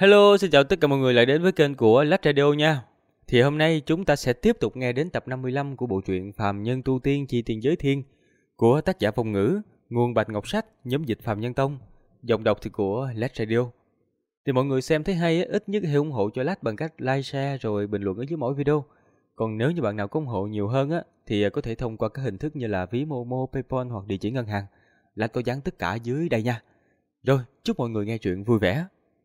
Hello, xin chào tất cả mọi người lại đến với kênh của Lách Radio nha. Thì hôm nay chúng ta sẽ tiếp tục nghe đến tập 55 của bộ truyện Phàm Nhân Tu Tiên Chi Tiên Giới Thiên của tác giả Phong Ngữ, nguồn Bạch Ngọc Sách, nhóm dịch Phàm Nhân Tông, giọng đọc thì của Lách Radio. Thì mọi người xem thấy hay, ít nhất hãy ủng hộ cho Lách bằng cách like, share rồi bình luận ở dưới mỗi video. Còn nếu như bạn nào có ủng hộ nhiều hơn thì có thể thông qua các hình thức như là ví Momo, PayPal hoặc địa chỉ ngân hàng. Lách có dán tất cả dưới đây nha. Rồi, chúc mọi người nghe truyện vui vẻ.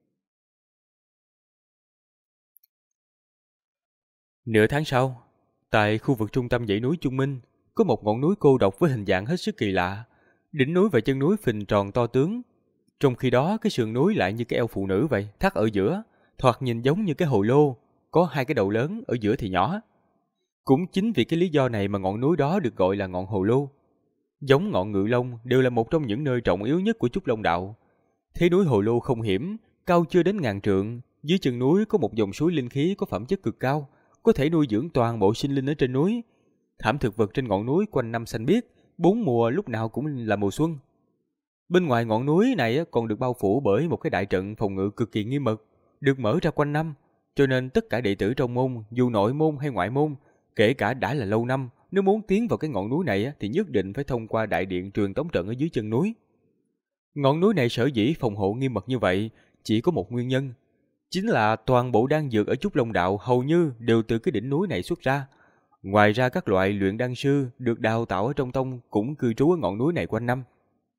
Nửa tháng sau, tại khu vực trung tâm dãy núi Trung Minh, có một ngọn núi cô độc với hình dạng hết sức kỳ lạ. Đỉnh núi và chân núi phình tròn to tướng. Trong khi đó, cái sườn núi lại như cái eo phụ nữ vậy, thắt ở giữa, thoạt nhìn giống như cái hồ lô, có hai cái đầu lớn, ở giữa thì nhỏ. Cũng chính vì cái lý do này mà ngọn núi đó được gọi là ngọn hồ lô. Giống ngọn Ngự Long đều là một trong những nơi trọng yếu nhất của Trúc Long Đạo. Thế núi hồ lô không hiểm, cao chưa đến 1000 trượng, dưới chân núi có một dòng suối linh khí có phẩm chất cực cao, có thể nuôi dưỡng toàn bộ sinh linh ở trên núi. Thảm thực vật trên ngọn núi quanh năm xanh biếc, bốn mùa lúc nào cũng là mùa xuân. Bên ngoài ngọn núi này còn được bao phủ bởi một cái đại trận phòng ngự cực kỳ nghiêm mật, được mở ra quanh năm, cho nên tất cả đệ tử trong môn, dù nội môn hay ngoại môn, kể cả đã là lâu năm, nếu muốn tiến vào cái ngọn núi này thì nhất định phải thông qua đại điện truyền tống trận ở dưới chân núi. Ngọn núi này sở dĩ phòng hộ nghiêm mật như vậy chỉ có một nguyên nhân, chính là toàn bộ đan dược ở Trúc Long Đạo hầu như đều từ cái đỉnh núi này xuất ra. Ngoài ra các loại luyện đan sư được đào tạo ở trong tông cũng cư trú ở ngọn núi này quanh năm.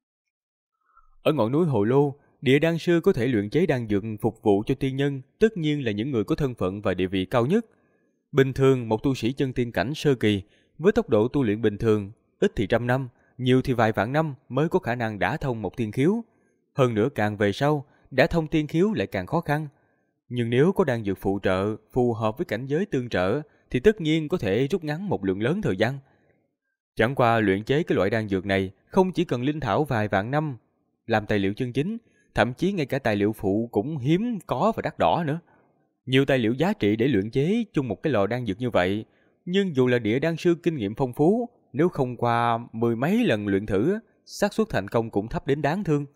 Ở ngọn núi Hồ Lô, địa đan sư có thể luyện chế đan dược phục vụ cho tiên nhân, tất nhiên là những người có thân phận và địa vị cao nhất. Bình thường một tu sĩ chân tiên cảnh sơ kỳ với tốc độ tu luyện bình thường, ít thì 100 năm, nhiều thì vài vạn năm mới có khả năng đả thông một tiên khiếu. Hơn nữa càng về sau, đả thông tiên khiếu lại càng khó khăn. Nhưng nếu có đan dược phụ trợ phù hợp với cảnh giới tương trợ thì tất nhiên có thể rút ngắn một lượng lớn thời gian. Chẳng qua luyện chế cái loại đan dược này không chỉ cần linh thảo vài vạn năm làm tài liệu chân chính, thậm chí ngay cả tài liệu phụ cũng hiếm có và đắt đỏ nữa. Nhiều tài liệu giá trị để luyện chế chung một cái lò đan dược như vậy, nhưng dù là địa đan sư kinh nghiệm phong phú, nếu không qua 10 mấy lần luyện thử, xác suất thành công cũng thấp đến đáng thương.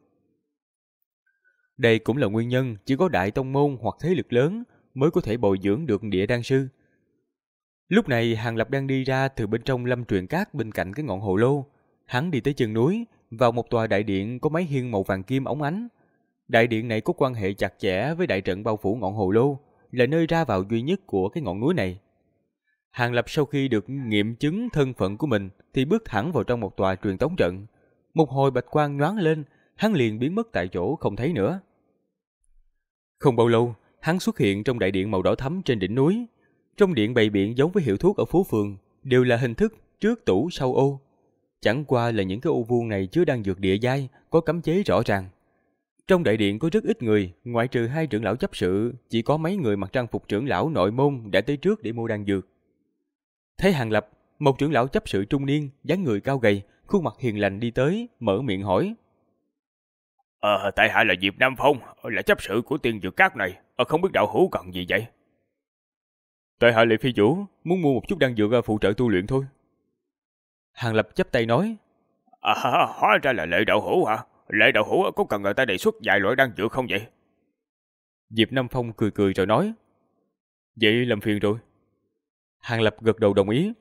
Đây cũng là nguyên nhân chỉ có đại tông môn hoặc thế lực lớn mới có thể bồi dưỡng được địa đan sư. Lúc này Hàng Lập đang đi ra từ bên trong lâm truyền cát bên cạnh cái ngọn hồ lô. Hắn đi tới chân núi, vào một tòa đại điện có mái hiên màu vàng kim óng ánh. Đại điện này có quan hệ chặt chẽ với đại trận bao phủ ngọn hồ lô, là nơi ra vào duy nhất của cái ngọn núi này. Hàng Lập sau khi được nghiệm chứng thân phận của mình thì bước thẳng vào trong một tòa truyền tống trận. Một hồi bạch quang nhoáng lên, hắn liền biến mất tại chỗ không thấy nữa. Không bao lâu, hắn xuất hiện trong đại điện màu đỏ thẫm trên đỉnh núi. Trong điện bày biện giống với hiệu thuốc ở phố phường, đều là hình thức trước tủ sau ô. Chẳng qua là những cái ô vuông này chứa đan dược địa giai, có cấm chế rõ ràng. Trong đại điện có rất ít người, ngoại trừ 2 trưởng lão chấp sự, chỉ có mấy người mặc trang phục trưởng lão nội môn đã tới trước để mua đan dược. Thấy Hàng Lập, một trưởng lão chấp sự trung niên, dáng người cao gầy, khuôn mặt hiền lành đi tới, mở miệng hỏi: Tại hạ là Diệp Nam Phong, là chấp sự của tiên dược cát này, không biết đạo hữu cần gì vậy? Tại hạ Lệ Phi Vũ, muốn mua một chút đan dược phụ trợ tu luyện thôi. Hàng Lập chắp tay nói: Hóa ra là Lệ đạo hữu hả? Lệ đạo hữu có cần người ta đề xuất vài loại đan dược không vậy? Diệp Nam Phong cười cười rồi nói: Vậy làm phiền rồi. Hàng Lập gật đầu đồng ý.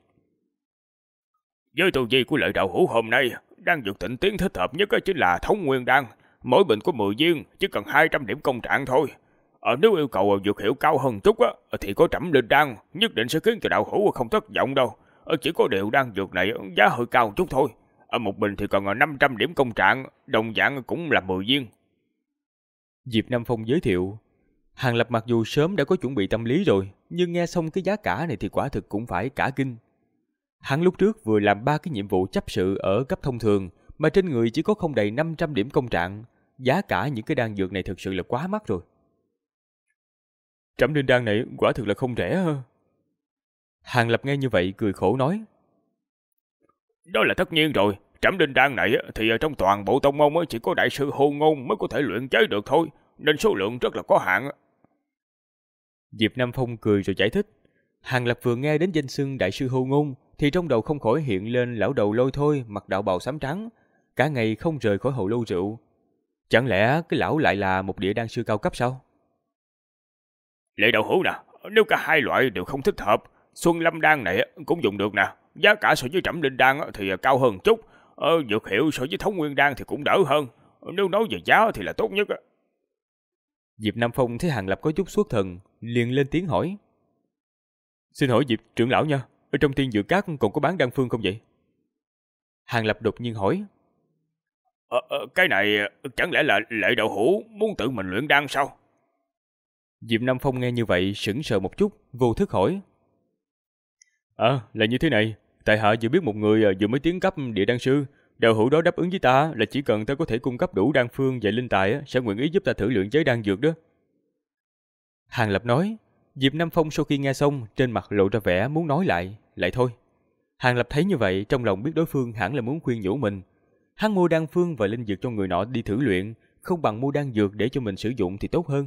Với tu vi của Lệ đạo hữu hôm nay, đan dược tịnh tiến thích hợp nhất chính là Thống Nguyên đan, mỗi bình có 10 viên, chỉ cần 200 điểm công trạng thôi. Nếu yêu cầu dược hiệu cao hơn chút thì có Trảm Linh đan, nhất định sẽ khiến cho đạo hữu không thất vọng đâu. Chỉ có điều đan dược này giá hơi cao chút thôi. Một bình thì còn 500 điểm công trạng, đồng dạng cũng là 10 viên. Diệp Nam Phong giới thiệu. Hàng Lập mặc dù sớm đã có chuẩn bị tâm lý rồi, nhưng nghe xong cái giá cả này thì quả thực cũng phải cả kinh. Hắn lúc trước vừa làm 3 cái nhiệm vụ chấp sự ở cấp thông thường, mà trên người chỉ có không đầy 500 điểm công trạng. Giá cả những cái đan dược này thực sự là quá mắc rồi. Trảm Linh đan này quả thực là không rẻ ha. Hàng Lập nghe như vậy cười khổ nói: Đó là tất nhiên rồi. Trảm Linh đan này thì trong toàn bộ tông môn chỉ có đại sư Hồ Ngôn mới có thể luyện chế được thôi, nên số lượng rất là có hạn. Diệp Nam Phong cười rồi giải thích. Hàng Lập vừa nghe đến danh xưng đại sư Hồ Ngôn thì trong đầu không khỏi hiện lên lão đầu Lôi Thôi mặc đạo bào xám trắng, cả ngày không rời khỏi hồ lô rượu. Chẳng lẽ cái lão lại là một địa đan sư cao cấp sao? Lệ đậu hũ nè, nếu cả hai loại đều không thích hợp, Xuân Lâm đan này cũng dùng được nè. Giá cả so với Trẩm Linh đan thì cao hơn chút. Dược hiệu so với Thống Nguyên đan thì cũng đỡ hơn. Nếu nói về giá thì là tốt nhất. Diệp Nam Phong thấy Hàng Lập có chút xuất thần, liền lên tiếng hỏi. Xin hỏi Diệp trưởng lão nha, ở trong Tiên Dược Các còn có bán đan phương không vậy? Hàng Lập đột nhiên hỏi. Cái này chẳng lẽ là Lệ đậu hũ muốn tự mình luyện đan sao? Diệp Nam Phong nghe như vậy sững sờ một chút, vô thức hỏi. Là như thế này, tại hạ vừa biết một người vừa mới tiến cấp địa đan sư, đạo hữu đó đáp ứng với ta là chỉ cần ta có thể cung cấp đủ đan phương và linh tài sẽ nguyện ý giúp ta thử luyện chế đan dược đó. Hàng Lập nói. Diệp Nam Phong sau khi nghe xong trên mặt lộ ra vẻ muốn nói lại thôi. Hàng Lập thấy như vậy trong lòng biết đối phương hẳn là muốn khuyên nhủ mình. Hắn mua đan phương và linh dược cho người nọ đi thử luyện, không bằng mua đan dược để cho mình sử dụng thì tốt hơn.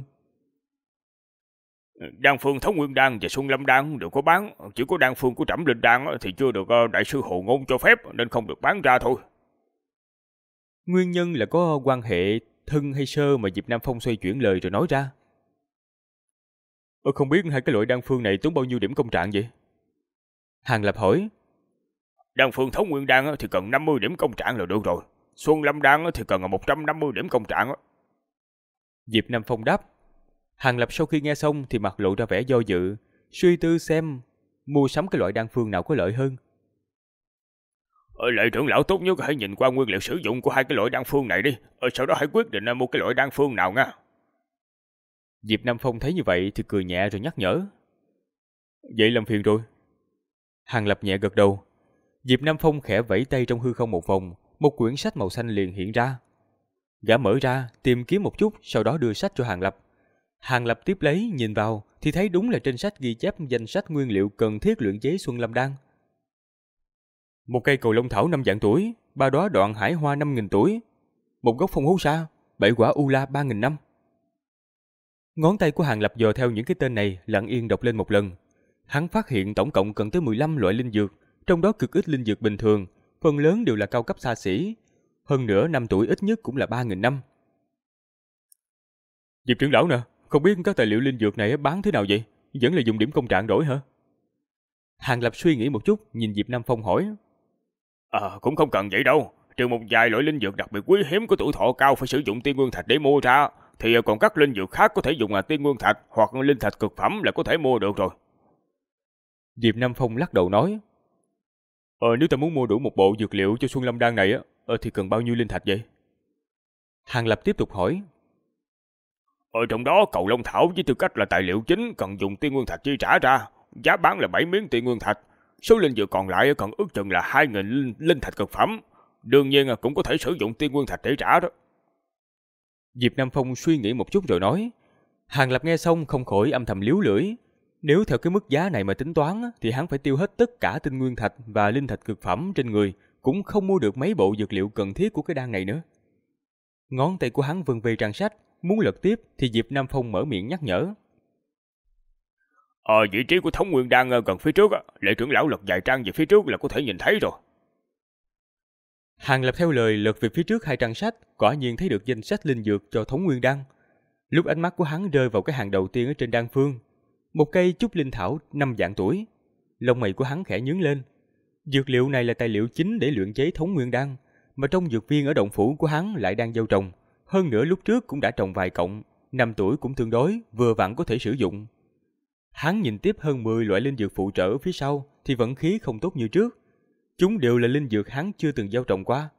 Đan phương Thống Nguyên đan và Xuân Lâm đan đều có bán, chỉ có đan phương của Trẩm Linh đan thì chưa được đại sư Hồ Ngôn cho phép nên không được bán ra thôi. Nguyên nhân là có quan hệ thân hay sơ mà Diệp Nam Phong xoay chuyển lời rồi nói ra. Không biết hai cái loại đan phương này tốn bao nhiêu điểm công trạng vậy? Hàng Lập hỏi. Đan phương Thống Nguyên đan thì cần 50 điểm công trạng là được rồi. Xuân Lâm đan thì cần 150 điểm công trạng. Diệp Nam Phong đáp. Hàng Lập sau khi nghe xong thì mặt lộ ra vẻ do dự, suy tư xem mua sắm cái loại đan phương nào có lợi hơn. Lệ trưởng lão tốt nhất hãy nhìn qua nguyên liệu sử dụng của hai cái loại đan phương này đi, sau đó hãy quyết định mua cái loại đan phương nào nha. Diệp Nam Phong thấy như vậy thì cười nhẹ rồi nhắc nhở. Vậy làm phiền rồi. Hàng Lập nhẹ gật đầu. Diệp Nam Phong khẽ vẫy tay trong hư không một vòng, một quyển sách màu xanh liền hiện ra. Gã mở ra, tìm kiếm một chút, sau đó đưa sách cho Hàng Lập. Hàng Lập tiếp lấy, nhìn vào thì thấy đúng là trên sách ghi chép danh sách nguyên liệu cần thiết luyện chế Xuân Lâm đan. Một cây cầu long thảo 5 vạn tuổi, 3 đóa đoạn hải hoa 5.000 tuổi, một gốc phong hố sa, 7 quả u la 3.000 năm. Ngón tay của Hàng Lập dò theo những cái tên này, lặng yên đọc lên một lần. Hắn phát hiện tổng cộng cần tới 15 loại linh dược, trong đó cực ít linh dược bình thường, phần lớn đều là cao cấp xa xỉ. Hơn nữa 5 tuổi ít nhất cũng là 3.000 năm. Diệp trưởng lão nè, không biết các tài liệu linh dược này bán thế nào vậy? Vẫn là dùng điểm công trạng đổi hả? Hàng Lập suy nghĩ một chút, nhìn Diệp Nam Phong hỏi. Cũng không cần vậy đâu. Trừ một vài loại linh dược đặc biệt quý hiếm có tuổi thọ cao phải sử dụng tiên nguyên thạch để mua ra, thì còn các linh dược khác có thể dùng tiên nguyên thạch hoặc linh thạch cực phẩm là có thể mua được rồi. Diệp Nam Phong lắc đầu nói. Nếu ta muốn mua đủ một bộ dược liệu cho Xuân Lâm đan này thì cần bao nhiêu linh thạch vậy? Hàng Lập tiếp tục hỏi. Trong đó cầu long thảo với tư cách là tài liệu chính cần dùng tiên nguyên thạch chi trả ra, giá bán là 7 miếng tiên nguyên thạch. Số linh dược còn lại còn ước chừng là 2.000 linh thạch cực phẩm. Đương nhiên cũng có thể sử dụng tiên nguyên thạch để trả đó. Diệp Nam Phong suy nghĩ một chút rồi nói. Hàng Lập nghe xong không khỏi âm thầm liếu lưỡi. Nếu theo cái mức giá này mà tính toán thì hắn phải tiêu hết tất cả tinh nguyên thạch và linh thạch cực phẩm trên người, cũng không mua được mấy bộ dược liệu cần thiết của cái đan này nữa. Ngón tay của hắn vân về trang sách, muốn lật tiếp thì Diệp Nam Phong mở miệng nhắc nhở. Vị trí của Thống Nguyên đan gần phía trước, Lệ trưởng lão lật vài trang về phía trước là có thể nhìn thấy rồi. Hàng Lập theo lời lật về phía trước 2 trang sách, quả nhiên thấy được danh sách linh dược cho Thống Nguyên đan. Lúc ánh mắt của hắn rơi vào cái hàng đầu tiên ở trên đan phương, một cây trúc linh thảo 5 vạn tuổi, lông mày của hắn khẽ nhướng lên. Dược liệu này là tài liệu chính để luyện chế Thống Nguyên đan, mà trong dược viên ở động phủ của hắn lại đang gieo trồng, hơn nữa lúc trước cũng đã trồng vài cọng, 5 tuổi cũng tương đối, vừa vặn có thể sử dụng. Hắn nhìn tiếp hơn 10 loại linh dược phụ trợ ở phía sau thì vận khí không tốt như trước. Chúng đều là linh dược hắn chưa từng gieo trồng qua.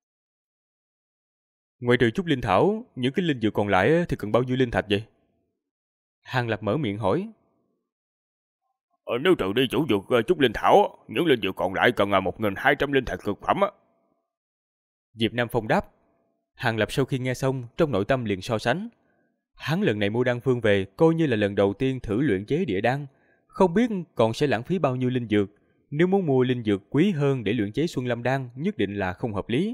Ngoài trừ trúc linh thảo, những cái linh dược còn lại thì cần bao nhiêu linh thạch vậy? Hàng Lập mở miệng hỏi. Nếu trừ đi chủ dược trúc linh thảo, những linh dược còn lại cần 1.200 linh thạch cực phẩm. Diệp Nam Phong đáp. Hàng Lập sau khi nghe xong trong nội tâm liền so sánh. Hắn lần này mua đan phương về coi như là lần đầu tiên thử luyện chế địa đan, không biết còn sẽ lãng phí bao nhiêu linh dược. Nếu muốn mua linh dược quý hơn để luyện chế Xuân Lâm đan nhất định là không hợp lý.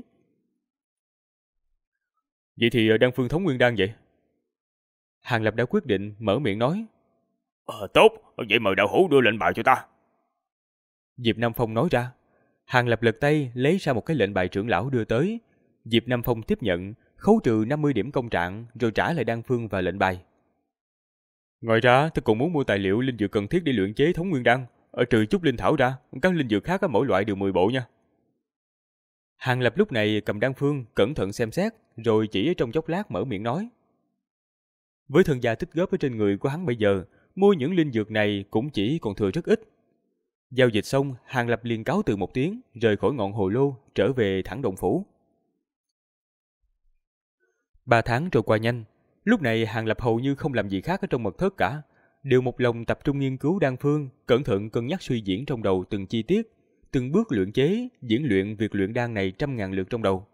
Vậy thì đan phương Thống Nguyên đan vậy? Hàng Lập đã quyết định mở miệng nói. Tốt, vậy mời đạo hữu đưa lệnh bài cho ta. Diệp Nam Phong nói ra. Hàng Lập lật tay lấy ra một cái lệnh bài trưởng lão đưa tới. Diệp Nam Phong tiếp nhận, khấu trừ 50 điểm công trạng rồi trả lại đan phương và lệnh bài. Ngoài ra, tôi còn muốn mua tài liệu linh dược cần thiết để luyện chế thống nguyên đan. Ở trừ chút linh thảo ra, các linh dược khác mỗi loại đều 10 bộ nha. Hàng Lập lúc này cầm đan phương, cẩn thận xem xét, rồi chỉ trong chốc lát mở miệng nói. Với thân gia tích góp ở trên người của hắn bây giờ, mua những linh dược này cũng chỉ còn thừa rất ít. Giao dịch xong, Hàng Lập liền cáo từ một tiếng, rời khỏi ngọn hồ lô, trở về thẳng động phủ. 3 tháng trôi qua nhanh, lúc này Hàng Lập hầu như không làm gì khác ở trong mật thất cả, đều một lòng tập trung nghiên cứu đan phương, cẩn thận cân nhắc suy diễn trong đầu từng chi tiết, từng bước luyện chế, diễn luyện việc luyện đan này trăm ngàn lượt trong đầu.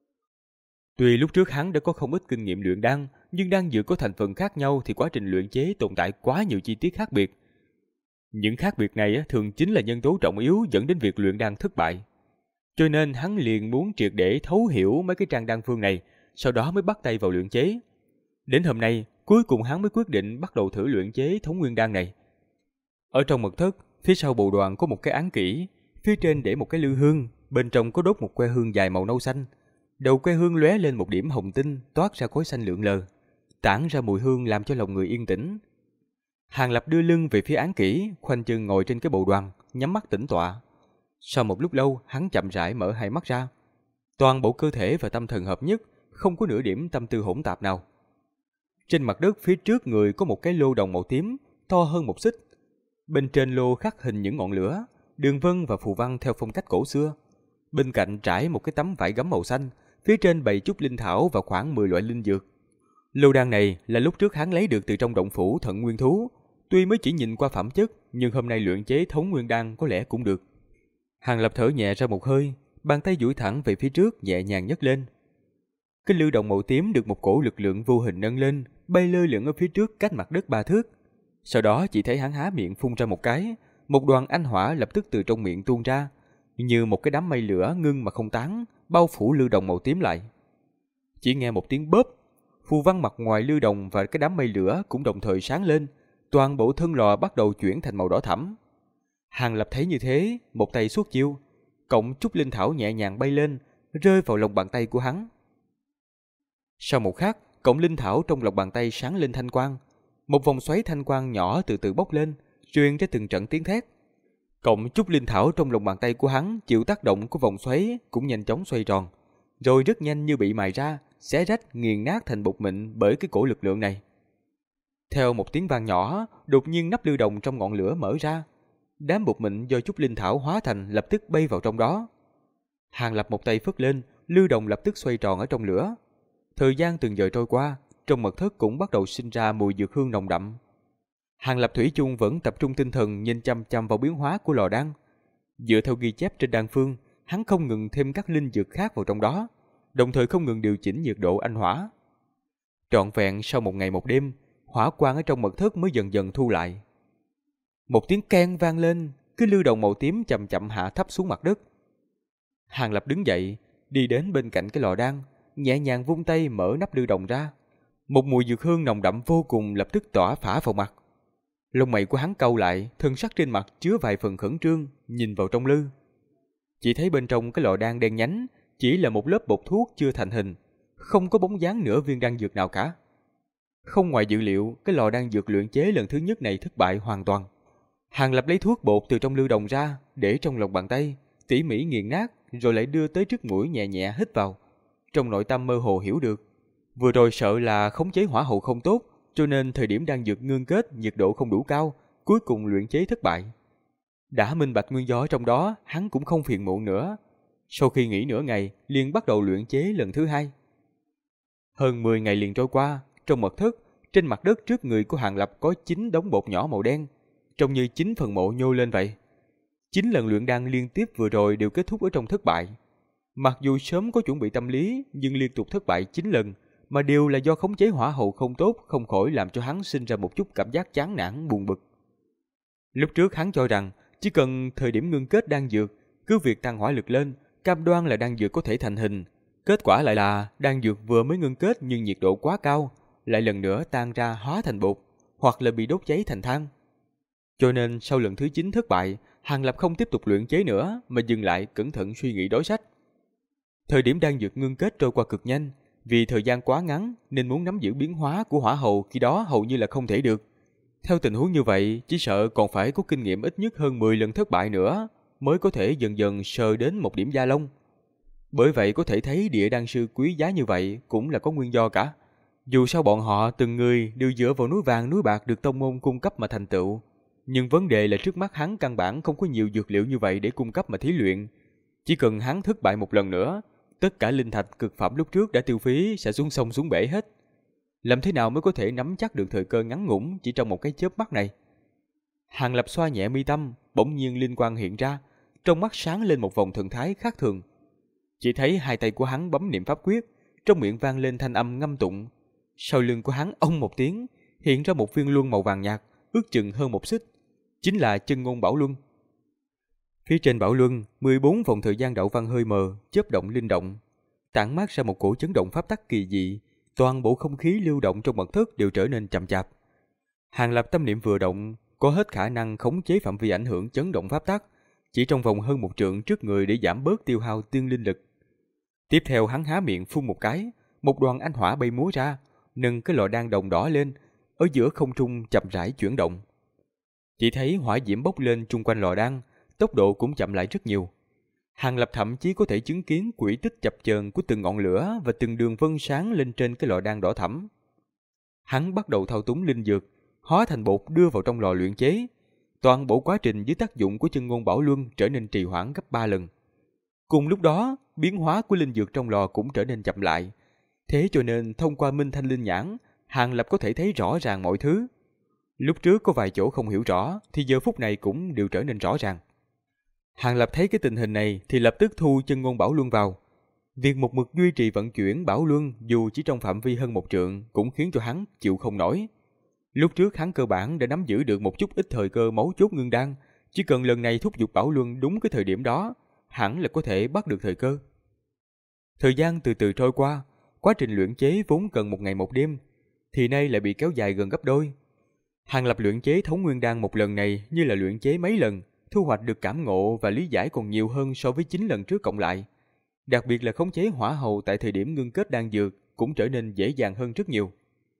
Tuy lúc trước hắn đã có không ít kinh nghiệm luyện đan, nhưng đan dược có thành phần khác nhau thì quá trình luyện chế tồn tại quá nhiều chi tiết khác biệt. Những khác biệt này thường chính là nhân tố trọng yếu dẫn đến việc luyện đan thất bại. Cho nên hắn liền muốn triệt để thấu hiểu mấy cái trang đan phương này, sau đó mới bắt tay vào luyện chế. Đến hôm nay, cuối cùng hắn mới quyết định bắt đầu thử luyện chế thống nguyên đan này. Ở trong mật thất, phía sau bồ đoàn có một cái án kỷ, phía trên để một cái lư hương, bên trong có đốt một que hương dài màu nâu xanh. Đầu que hương lóe lên một điểm hồng tinh, toát ra khói xanh lượn lờ, tản ra mùi hương làm cho lòng người yên tĩnh. Hàng Lập đưa lưng về phía án kỷ, khoanh chân ngồi trên cái bồ đoàn, nhắm mắt tĩnh tọa. Sau một lúc lâu, hắn chậm rãi mở hai mắt ra. Toàn bộ cơ thể và tâm thần hợp nhất, không có nửa điểm tâm tư hỗn tạp nào. Trên mặt đất phía trước người có một cái lô đồng màu tím, to hơn một xích. Bên trên lô khắc hình những ngọn lửa, đường vân và phù văn theo phong cách cổ xưa. Bên cạnh trải một cái tấm vải gấm màu xanh, phía trên bày chút linh thảo và khoảng 10 loại linh dược. Lô đan này là lúc trước hắn lấy được từ trong động phủ Thận Nguyên Thú, tuy mới chỉ nhìn qua phẩm chất, nhưng hôm nay luyện chế thống nguyên đan có lẽ cũng được. Hàng Lập thở nhẹ ra một hơi, bàn tay duỗi thẳng về phía trước nhẹ nhàng nhấc lên. Cái lưu động màu tím được một cổ lực lượng vô hình nâng lên, bay lơ lửng ở phía trước cách mặt đất 3 thước. Sau đó chỉ thấy hắn há miệng phun ra một cái, một đoàn anh hỏa lập tức từ trong miệng tuôn ra, như một cái đám mây lửa ngưng mà không tán, bao phủ lưu động màu tím lại. Chỉ nghe một tiếng bóp, phù văn mặt ngoài lưu động và cái đám mây lửa cũng đồng thời sáng lên, toàn bộ thân lò bắt đầu chuyển thành màu đỏ thẫm. Hàng Lập thấy như thế, một tay xuất chiêu, cộng chút linh thảo nhẹ nhàng bay lên, rơi vào lòng bàn tay của hắn. Sau một khắc, cọng linh thảo trong lòng bàn tay sáng lên thanh quang, một vòng xoáy thanh quang nhỏ từ từ bốc lên, truyền ra từng trận tiếng thét. Cộng chút linh thảo trong lòng bàn tay của hắn chịu tác động của vòng xoáy cũng nhanh chóng xoay tròn, rồi rất nhanh như bị mài ra, xé rách nghiền nát thành bột mịn bởi cái cổ lực lượng này. Theo một tiếng vang nhỏ, đột nhiên nắp lưu đồng trong ngọn lửa mở ra, đám bột mịn do chút linh thảo hóa thành lập tức bay vào trong đó. Hàng Lập một tay phất lên, lưu đồng lập tức xoay tròn ở trong lửa. Thời gian từng giờ trôi qua, trong mật thất cũng bắt đầu sinh ra mùi dược hương nồng đậm. Hàng Lập thủy chung vẫn tập trung tinh thần nhìn chăm chăm vào biến hóa của lò đan. Dựa theo ghi chép trên đan phương, hắn không ngừng thêm các linh dược khác vào trong đó, đồng thời không ngừng điều chỉnh nhiệt độ anh hỏa. Trọn vẹn sau một ngày một đêm, hỏa quang ở trong mật thất mới dần dần thu lại. Một tiếng keng vang lên, cái lưu đồng màu tím chậm chậm hạ thấp xuống mặt đất. Hàng Lập đứng dậy, đi đến bên cạnh cái lò đan, nhẹ nhàng vung tay mở nắp lưu đồng ra. Một mùi dược hương nồng đậm vô cùng lập tức tỏa phả vào mặt. Lông mày của hắn cau lại, thân sắc trên mặt chứa vài phần khẩn trương, nhìn vào trong lư. Chỉ thấy bên trong cái lò đan đen nhánh, chỉ là một lớp bột thuốc chưa thành hình, không có bóng dáng nửa viên đan dược nào cả. Không ngoài dự liệu, cái lò đan dược luyện chế lần thứ nhất này thất bại hoàn toàn. Hàng Lập lấy thuốc bột từ trong lư đồng ra, để trong lòng bàn tay, tỉ mỉ nghiền nát, rồi lại đưa tới trước mũi nhẹ nhẹ hít vào. Trong nội tâm mơ hồ hiểu được, vừa rồi sợ là khống chế hỏa hậu không tốt, cho nên thời điểm đan dược ngưng kết nhiệt độ không đủ cao, cuối cùng luyện chế thất bại. Đã minh bạch nguyên do trong đó, hắn cũng không phiền muộn nữa. Sau khi nghỉ nửa ngày, liền bắt đầu luyện chế lần thứ hai. Hơn 10 ngày liền trôi qua, trong mật thất, trên mặt đất trước người của Hàng Lập có 9 đống bột nhỏ màu đen, trông như 9 phần mộ nhô lên vậy. 9 lần luyện đan liên tiếp vừa rồi đều kết thúc ở trong thất bại. Mặc dù sớm có chuẩn bị tâm lý, nhưng liên tục thất bại 9 lần, mà đều là do khống chế hỏa hậu không tốt, không khỏi làm cho hắn sinh ra một chút cảm giác chán nản buồn bực. Lúc trước hắn cho rằng chỉ cần thời điểm ngưng kết đan dược, cứ việc tăng hỏa lực lên, cam đoan là đan dược có thể thành hình. Kết quả lại là đan dược vừa mới ngưng kết nhưng nhiệt độ quá cao, lại lần nữa tan ra hóa thành bột, hoặc là bị đốt cháy thành than. Cho nên sau lần thứ 9 thất bại, Hàng Lập không tiếp tục luyện chế nữa mà dừng lại cẩn thận suy nghĩ đối sách. Thời điểm đan dược ngưng kết trôi qua cực nhanh, vì thời gian quá ngắn nên muốn nắm giữ biến hóa của hỏa hầu khi đó hầu như là không thể được. Theo tình huống như vậy, chỉ sợ còn phải có kinh nghiệm ít nhất hơn 10 lần thất bại nữa mới có thể dần dần sờ đến một điểm gia long. Bởi vậy có thể thấy địa đan sư quý giá như vậy cũng là có nguyên do cả. Dù sao bọn họ từng người đều dựa vào núi vàng núi bạc được tông môn cung cấp mà thành tựu. Nhưng vấn đề là trước mắt hắn căn bản không có nhiều dược liệu như vậy để cung cấp mà thí luyện. Chỉ cần hắn thất bại một lần nữa, tất cả linh thạch cực phẩm lúc trước đã tiêu phí sẽ xuống sông xuống bể hết. Làm thế nào mới có thể nắm chắc được thời cơ ngắn ngủn chỉ trong một cái chớp mắt này? Hàng Lập xoa nhẹ mi tâm, bỗng nhiên linh quang hiện ra, trong mắt sáng lên một vòng thần thái khác thường. Chỉ thấy hai tay của hắn bấm niệm pháp quyết, trong miệng vang lên thanh âm ngâm tụng. Sau lưng của hắn ông một tiếng, hiện ra một viên luân màu vàng nhạt, ước chừng hơn một xích, chính là chân ngôn bảo luân. Phía trên bảo luân, 14 vòng thời gian đạo văn hơi mờ, chớp động linh động, tản mát ra một cổ chấn động pháp tắc kỳ dị, toàn bộ không khí lưu động trong mật thất đều trở nên chậm chạp. Hàng Lập tâm niệm vừa động, có hết khả năng khống chế phạm vi ảnh hưởng chấn động pháp tắc, chỉ trong vòng hơn một trượng trước người để giảm bớt tiêu hao tiên linh lực. Tiếp theo hắn há miệng phun một cái, một đoàn ánh hỏa bay múa ra, nâng cái lò đan đồng đỏ lên, ở giữa không trung chậm rãi chuyển động. Chỉ thấy hỏa diễm bốc lên chung quanh lò đan, tốc độ cũng chậm lại rất nhiều. Hàng Lập thậm chí có thể chứng kiến quỹ tích chập chờn của từng ngọn lửa và từng đường vân sáng lên trên cái lò đan đỏ thẫm. Hắn bắt đầu thao túng linh dược, hóa thành bột đưa vào trong lò luyện chế. Toàn bộ quá trình dưới tác dụng của chân ngôn bảo luân trở nên trì hoãn gấp 3 lần. Cùng lúc đó, biến hóa của linh dược trong lò cũng trở nên chậm lại. Thế cho nên thông qua Minh Thanh Linh nhãn, Hàng Lập có thể thấy rõ ràng mọi thứ. Lúc trước có vài chỗ không hiểu rõ, thì giờ phút này cũng đều trở nên rõ ràng. Hàng Lập thấy cái tình hình này thì lập tức thu chân ngôn bảo luân vào. Việc một mực duy trì vận chuyển bảo luân dù chỉ trong phạm vi hơn một trượng cũng khiến cho hắn chịu không nổi. Lúc trước hắn cơ bản đã nắm giữ được một chút ít thời cơ mấu chốt ngưng đan, chỉ cần lần này thúc giục bảo luân đúng cái thời điểm đó, hẳn là có thể bắt được thời cơ. Thời gian từ từ trôi qua, quá trình luyện chế vốn cần một ngày một đêm, thì nay lại bị kéo dài gần gấp đôi. Hàng Lập luyện chế thống nguyên đan một lần này như là luyện chế mấy lần, thu hoạch được cảm ngộ và lý giải còn nhiều hơn so với 9 lần trước cộng lại. Đặc biệt là khống chế hỏa hầu tại thời điểm ngưng kết đan dược cũng trở nên dễ dàng hơn rất nhiều.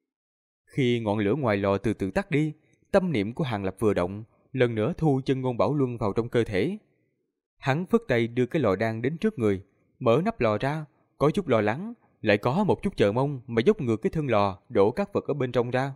Khi ngọn lửa ngoài lò từ từ tắt đi, tâm niệm của Hàng Lập vừa động, lần nữa thu chân ngôn bảo luân vào trong cơ thể. Hắn phất tay đưa cái lò đan đến trước người, mở nắp lò ra, có chút lo lắng, lại có một chút chờ mong mà dốc ngược cái thân lò, đổ các vật ở bên trong ra.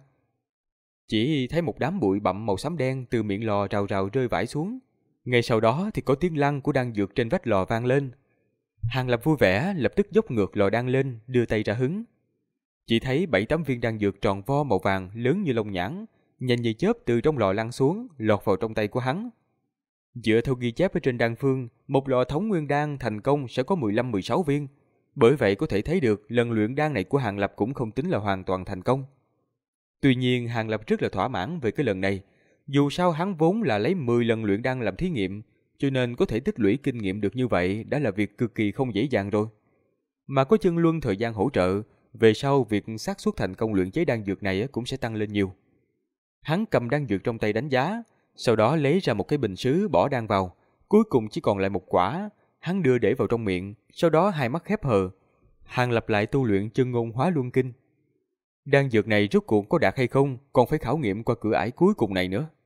Chỉ thấy một đám bụi bặm màu xám đen từ miệng lò rào rào rơi vãi xuống. Ngay sau đó thì có tiếng lăn của đan dược trên vách lò vang lên. Hàng Lập vui vẻ lập tức dốc ngược lò đan lên, đưa tay ra hứng. Chỉ thấy 7-8 viên đan dược tròn vo màu vàng lớn như lông nhãn, nhanh như chớp từ trong lò lăn xuống, lọt vào trong tay của hắn. Dựa theo ghi chép ở trên đan phương, một lò thống nguyên đan thành công sẽ có 15-16 viên. Bởi vậy có thể thấy được lần luyện đan này của Hàng Lập cũng không tính là hoàn toàn thành công. Tuy nhiên Hàng Lập rất là thỏa mãn về cái lần này. Dù sao hắn vốn là lấy 10 lần luyện đan làm thí nghiệm, cho nên có thể tích lũy kinh nghiệm được như vậy đã là việc cực kỳ không dễ dàng rồi. Mà có chân luân thời gian hỗ trợ, về sau việc xác suất thành công luyện chế đan dược này cũng sẽ tăng lên nhiều. Hắn cầm đan dược trong tay đánh giá, sau đó lấy ra một cái bình sứ bỏ đan vào, cuối cùng chỉ còn lại một quả, hắn đưa để vào trong miệng, sau đó hai mắt khép hờ. Hàng Lập lại tu luyện chân ngôn hóa luân kinh. Đan dược này rốt cuộc có đạt hay không, còn phải khảo nghiệm qua cửa ải cuối cùng này nữa.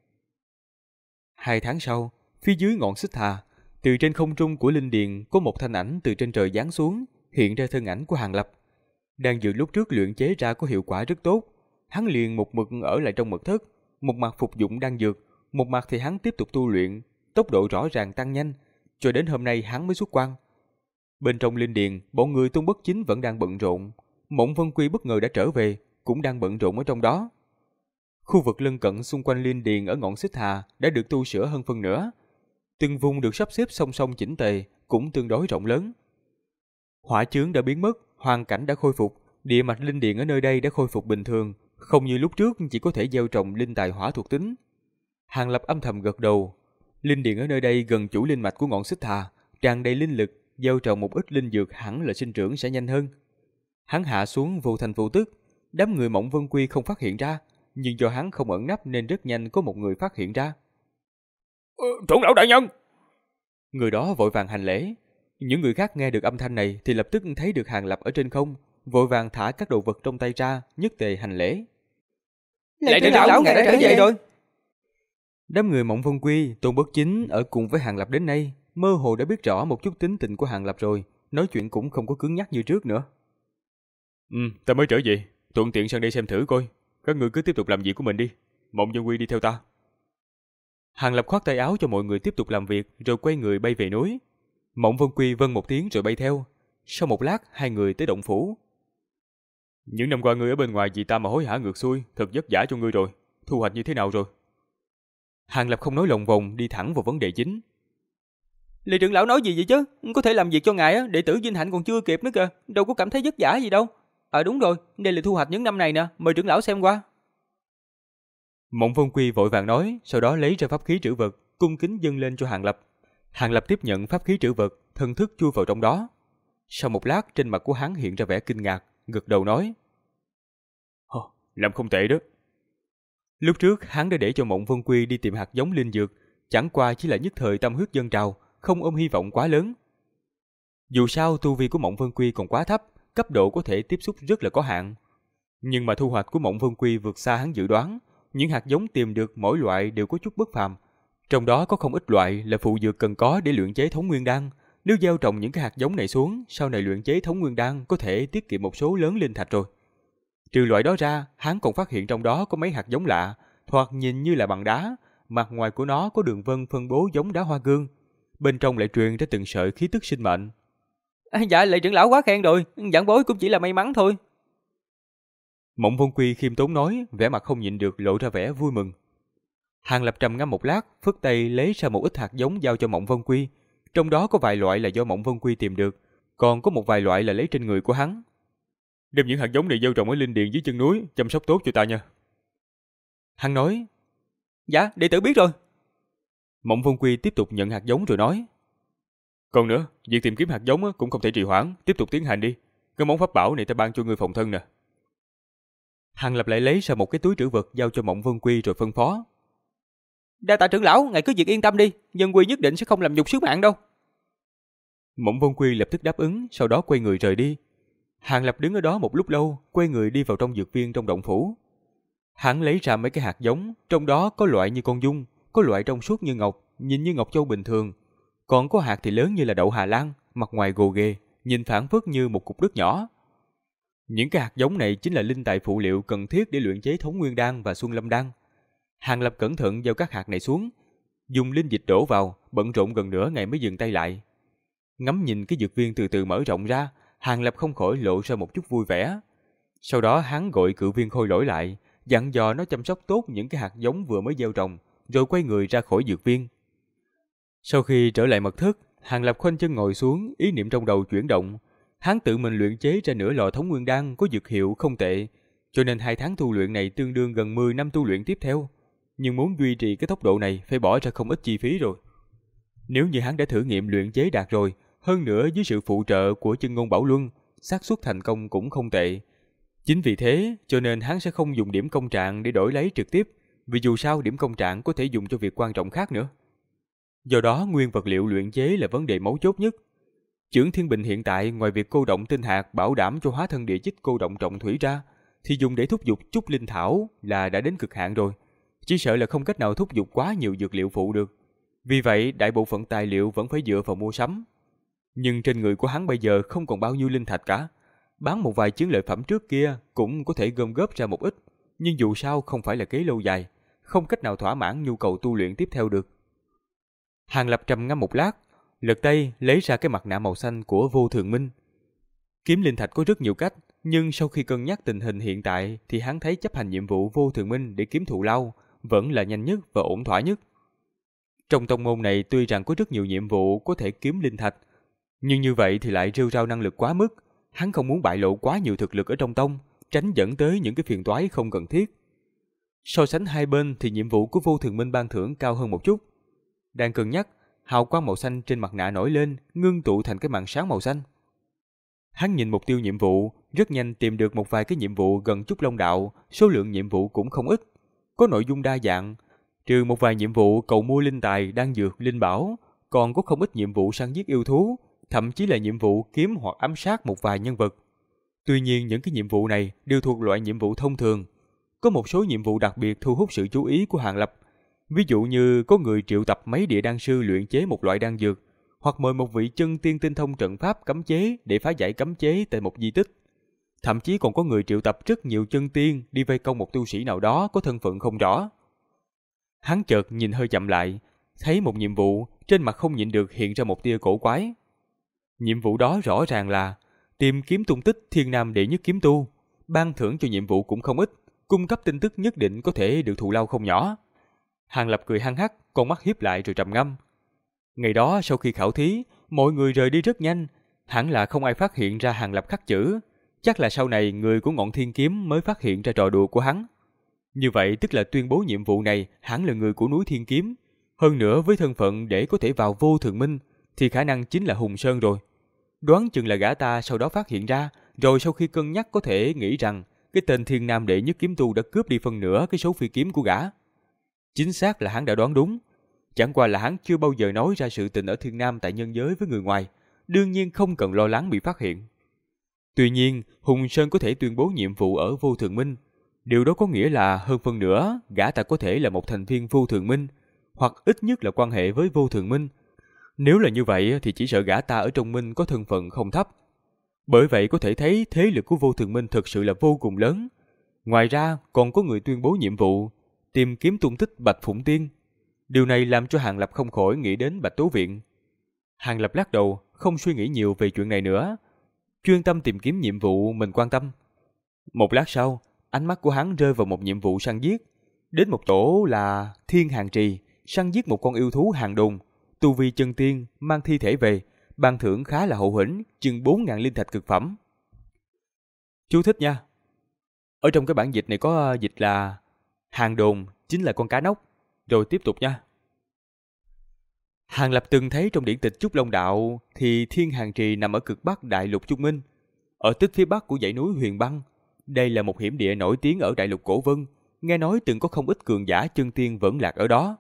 2 tháng sau, phía dưới ngọn xích Hà, từ trên không trung của linh điền có một thanh ảnh từ trên trời giáng xuống, hiện ra thân ảnh của Hàng Lập. Đan dược lúc trước luyện chế ra có hiệu quả rất tốt, hắn liền một mực ở lại trong mật thất, một mặt phục dụng đan dược, một mặt thì hắn tiếp tục tu luyện, tốc độ rõ ràng tăng nhanh, cho đến hôm nay hắn mới xuất quan. Bên trong linh điền, bọn người Tôn Bất Chính vẫn đang bận rộn, Mộng Vân Quy bất ngờ đã trở về, cũng đang bận rộn ở trong đó. Khu vực lân cận xung quanh linh điền ở ngọn xích Hà đã được tu sửa hơn phân nửa. Từng vùng được sắp xếp song song chỉnh tề, cũng tương đối rộng lớn. Hỏa chướng đã biến mất, hoàn cảnh đã khôi phục, địa mạch linh điền ở nơi đây đã khôi phục bình thường, không như lúc trước chỉ có thể gieo trồng linh tài hỏa thuộc tính. Hàng Lập âm thầm gật đầu. Linh điền ở nơi đây gần chủ linh mạch của ngọn xích Hà, tràn đầy linh lực, gieo trồng một ít linh dược hẳn là sinh trưởng sẽ nhanh hơn. Hắn hạ xuống vô thành vô tức, đám người Mộng Vân Quy không phát hiện ra, nhưng do hắn không ẩn nấp nên rất nhanh có một người phát hiện ra. Trưởng lão đại nhân! Người đó vội vàng hành lễ. Những người khác nghe được âm thanh này thì lập tức thấy được Hàng Lập ở trên không, vội vàng thả các đồ vật trong tay ra, nhất tề hành lễ. Lại trưởng lão ngài đã trở về rồi. Đám người Mộng Vân Quy, Tôn Bất Chính ở cùng với Hàng Lập đến nay, mơ hồ đã biết rõ một chút tính tình của Hàng Lập rồi, nói chuyện cũng không có cứng nhắc như trước nữa. Ta mới trở về, thuận tiện sang đây xem thử coi, các người cứ tiếp tục làm việc của mình đi, Mộng Vân Quy đi theo ta. Hàng Lập khoát tay áo cho mọi người tiếp tục làm việc, rồi quay người bay về núi. Mộng Vân Quy vâng một tiếng rồi bay theo. Sau một lát, hai người tới động phủ. Những năm qua ngươi ở bên ngoài vì ta mà hối hả ngược xuôi, thật vất vả cho ngươi rồi. Thu hoạch như thế nào rồi? Hàng Lập không nói lòng vòng, đi thẳng vào vấn đề chính. Lệ trưởng lão nói gì vậy chứ? Có thể làm việc cho ngài á, đệ tử vinh hạnh còn chưa kịp nữa kìa, đâu có cảm thấy vất vả gì đâu. Đúng rồi, đây là thu hoạch những năm này nè, mời trưởng lão xem qua. Mộng Vân Quy vội vàng nói, sau đó lấy ra pháp khí trữ vật, cung kính dâng lên cho Hàng Lập. Hàng Lập tiếp nhận pháp khí trữ vật, thần thức chui vào trong đó. Sau một lát, trên mặt của hắn hiện ra vẻ kinh ngạc, gật đầu nói: làm không tệ đó. Lúc trước hắn đã để cho Mộng Vân Quy đi tìm hạt giống linh dược, chẳng qua chỉ là nhất thời tâm huyết dâng trào, không ôm hy vọng quá lớn. Dù sao tu vi của Mộng Vân Quy còn quá thấp, cấp độ có thể tiếp xúc rất là có hạn. Nhưng mà thu hoạch của Mộng Vân Quy vượt xa hắn dự đoán, những hạt giống tìm được mỗi loại đều có chút bất phàm. Trong đó có không ít loại là phụ dược cần có để luyện chế Thống Nguyên Đan. Nếu gieo trồng những cái hạt giống này xuống, sau này luyện chế Thống Nguyên Đan có thể tiết kiệm một số lớn linh thạch rồi. Trừ loại đó ra, hắn còn phát hiện trong đó có mấy hạt giống lạ, thoạt nhìn như là bằng đá, mặt ngoài của nó có đường vân phân bố giống đá hoa cương, bên trong lại truyền ra từng sợi khí tức sinh mệnh. Dạ, Lệ trưởng lão quá khen rồi, giảng bối cũng chỉ là may mắn thôi. Mộng Vân Quy khiêm tốn nói, vẻ mặt không nhịn được lộ ra vẻ vui mừng. Hàng Lập trầm ngâm một lát, phất tay lấy ra một ít hạt giống giao cho Mộng Vân Quy, trong đó có vài loại là do Mộng Vân Quy tìm được, còn có một vài loại là lấy trên người của hắn. Đem những hạt giống này gieo trồng ở linh điền dưới chân núi, chăm sóc tốt cho ta nha. Hắn nói. Dạ, đệ tử biết rồi. Mộng Vân Quy tiếp tục nhận hạt giống rồi nói. Còn nữa, việc tìm kiếm hạt giống cũng không thể trì hoãn, tiếp tục tiến hành đi. Cái món pháp bảo này ta ban cho ngươi phòng thân nè. Hàng Lập lại lấy ra một cái túi trữ vật giao cho Mộng Vân Quy rồi phân phó. Đa tạ trưởng lão, ngài cứ việc yên tâm đi, Nhân Quy nhất định sẽ không làm nhục sứ mạng đâu. Mộng Vân Quy lập tức đáp ứng, sau đó quay người rời đi. Hàng Lập đứng ở đó một lúc lâu, quay người đi vào trong dược viên trong động phủ. Hắn lấy ra mấy cái hạt giống, trong đó có loại như con dung, có loại trong suốt như ngọc, nhìn như ngọc châu bình thường, còn có hạt thì lớn như là đậu Hà Lan, mặt ngoài gồ ghề, nhìn phảng phất như một cục đất nhỏ. Những cái hạt giống này chính là linh tài phụ liệu cần thiết để luyện chế Thống Nguyên Đan và Xuân Lâm Đan. Hàng Lập cẩn thận gieo các hạt này xuống, dùng linh dịch đổ vào, bận rộn gần nửa ngày mới dừng tay lại. Ngắm nhìn cái dược viên từ từ mở rộng ra, Hàng Lập không khỏi lộ ra một chút vui vẻ. Sau đó hắn gọi Cự Viên Khôi Lỗi lại, dặn dò nó chăm sóc tốt những cái hạt giống vừa mới gieo trồng, rồi quay người ra khỏi dược viên. Sau khi trở lại mật thất, Hàng Lập khoanh chân ngồi xuống, ý niệm trong đầu chuyển động. Hắn tự mình luyện chế ra nửa lò Thống Nguyên Đan có dược hiệu không tệ, cho nên 2 tháng tu luyện này tương đương gần 10 năm tu luyện tiếp theo. Nhưng muốn duy trì cái tốc độ này phải bỏ ra không ít chi phí rồi. Nếu như hắn đã thử nghiệm luyện chế đạt rồi, hơn nữa dưới sự phụ trợ của Chân Ngôn Bảo Luân, xác suất thành công cũng không tệ. Chính vì thế, cho nên hắn sẽ không dùng điểm công trạng để đổi lấy trực tiếp, vì dù sao điểm công trạng có thể dùng cho việc quan trọng khác nữa. Do đó, nguyên vật liệu luyện chế là vấn đề mấu chốt nhất. Chưởng Thiên Bình hiện tại ngoài việc cô động tinh hạt bảo đảm cho hóa thân địa chích cô động trọng thủy ra, thì dùng để thúc giục chút linh thảo là đã đến cực hạn rồi. Chỉ sợ là không cách nào thúc giục quá nhiều dược liệu phụ được. Vì vậy, đại bộ phận tài liệu vẫn phải dựa vào mua sắm. Nhưng trên người của hắn bây giờ không còn bao nhiêu linh thạch cả. Bán một vài chiến lợi phẩm trước kia cũng có thể gom góp ra một ít, nhưng dù sao không phải là kế lâu dài, không cách nào thỏa mãn nhu cầu tu luyện tiếp theo được. Hàng Lập trầm ngâm một lát, lật tay lấy ra cái mặt nạ màu xanh của Vô Thường Minh. Kiếm linh thạch có rất nhiều cách, nhưng sau khi cân nhắc tình hình hiện tại thì hắn thấy chấp hành nhiệm vụ Vô Thường Minh để kiếm thù lao vẫn là nhanh nhất và ổn thỏa nhất. Trong tông môn này tuy rằng có rất nhiều nhiệm vụ có thể kiếm linh thạch, nhưng như vậy thì lại rêu rao năng lực quá mức. Hắn không muốn bại lộ quá nhiều thực lực ở trong tông, tránh dẫn tới những cái phiền toái không cần thiết. So sánh hai bên thì nhiệm vụ của Vô Thường Minh ban thưởng cao hơn một chút. Đang cân nhắc, hào quang màu xanh trên mặt nạ nổi lên, ngưng tụ thành cái màn sáng màu xanh. Hắn nhìn mục tiêu nhiệm vụ, rất nhanh tìm được một vài cái nhiệm vụ gần Trúc Long Đạo, số lượng nhiệm vụ cũng không ít, có nội dung đa dạng, trừ một vài nhiệm vụ cầu mua linh tài, đan dược, linh bảo, còn có không ít nhiệm vụ săn giết yêu thú, thậm chí là nhiệm vụ kiếm hoặc ám sát một vài nhân vật. Tuy nhiên những cái nhiệm vụ này đều thuộc loại nhiệm vụ thông thường, Có một số nhiệm vụ đặc biệt thu hút sự chú ý của Hàng Lập. Ví dụ như có người triệu tập mấy địa đan sư luyện chế một loại đan dược, hoặc mời một vị chân tiên tinh thông trận pháp cấm chế để phá giải cấm chế tại một di tích. Thậm chí còn có người triệu tập rất nhiều chân tiên đi vây công một tu sĩ nào đó có thân phận không rõ. Hắn chợt nhìn hơi chậm lại, thấy một nhiệm vụ, trên mặt không nhịn được hiện ra một tia cổ quái. Nhiệm vụ đó rõ ràng là tìm kiếm tung tích Thiên Nam đệ nhất kiếm tu, ban thưởng cho nhiệm vụ cũng không ít, cung cấp tin tức nhất định có thể được thù lao không nhỏ. Hàng Lập cười hăng hắc, con mắt híp lại rồi trầm ngâm. Ngày đó sau khi khảo thí, mọi người rời đi rất nhanh, hẳn là không ai phát hiện ra Hàng Lập khắc chữ, chắc là sau này người của Ngọn Thiên Kiếm mới phát hiện ra trò đùa của hắn. Như vậy tức là tuyên bố nhiệm vụ này hắn là người của núi Thiên Kiếm, hơn nữa với thân phận để có thể vào Vô Thường Minh thì khả năng chính là Hùng Sơn rồi. Đoán chừng là gã ta sau đó phát hiện ra, rồi sau khi cân nhắc có thể nghĩ rằng cái tên Thiên Nam đệ nhất kiếm tu đã cướp đi phân nửa cái số phi kiếm của gã. Chính xác là hắn đã đoán đúng, chẳng qua là hắn chưa bao giờ nói ra sự tình ở Thiên Nam tại nhân giới với người ngoài, đương nhiên không cần lo lắng bị phát hiện. Tuy nhiên, Hùng Sơn có thể tuyên bố nhiệm vụ ở Vô Thường Minh, điều đó có nghĩa là hơn phân nửa gã ta có thể là một thành viên Vô Thường Minh, hoặc ít nhất là quan hệ với Vô Thường Minh. Nếu là như vậy thì chỉ sợ gã ta ở trong Minh có thân phận không thấp. Bởi vậy có thể thấy thế lực của Vô Thường Minh thực sự là vô cùng lớn. Ngoài ra còn có người tuyên bố nhiệm vụ tìm kiếm tung tích Bạch Phụng Tiên. Điều này làm cho Hàng Lập không khỏi nghĩ đến Bạch Tố Viện. Hàng Lập lắc đầu, không suy nghĩ nhiều về chuyện này nữa, chuyên tâm tìm kiếm nhiệm vụ mình quan tâm. Một lát sau, ánh mắt của hắn rơi vào một nhiệm vụ săn giết. Đến một tổ là Thiên Hàng Trì, săn giết một con yêu thú hàng đồn, tu vi chân tiên, mang thi thể về, ban thưởng khá là hậu hĩnh, chừng 4.000 linh thạch cực phẩm. Chú thích nha. Ở trong cái bản dịch này có dịch là hàng đồn chính là con cá nóc. Rồi tiếp tục nha. Hàng Lập từng thấy trong điển tịch Trúc Long Đạo thì Thiên Hàng Trì nằm ở cực bắc đại lục Trung Minh, ở tích phía bắc của dãy núi Huyền Băng. Đây là một hiểm địa nổi tiếng ở đại lục Cổ Vân, nghe nói từng có không ít cường giả chân tiên vẫn lạc ở đó.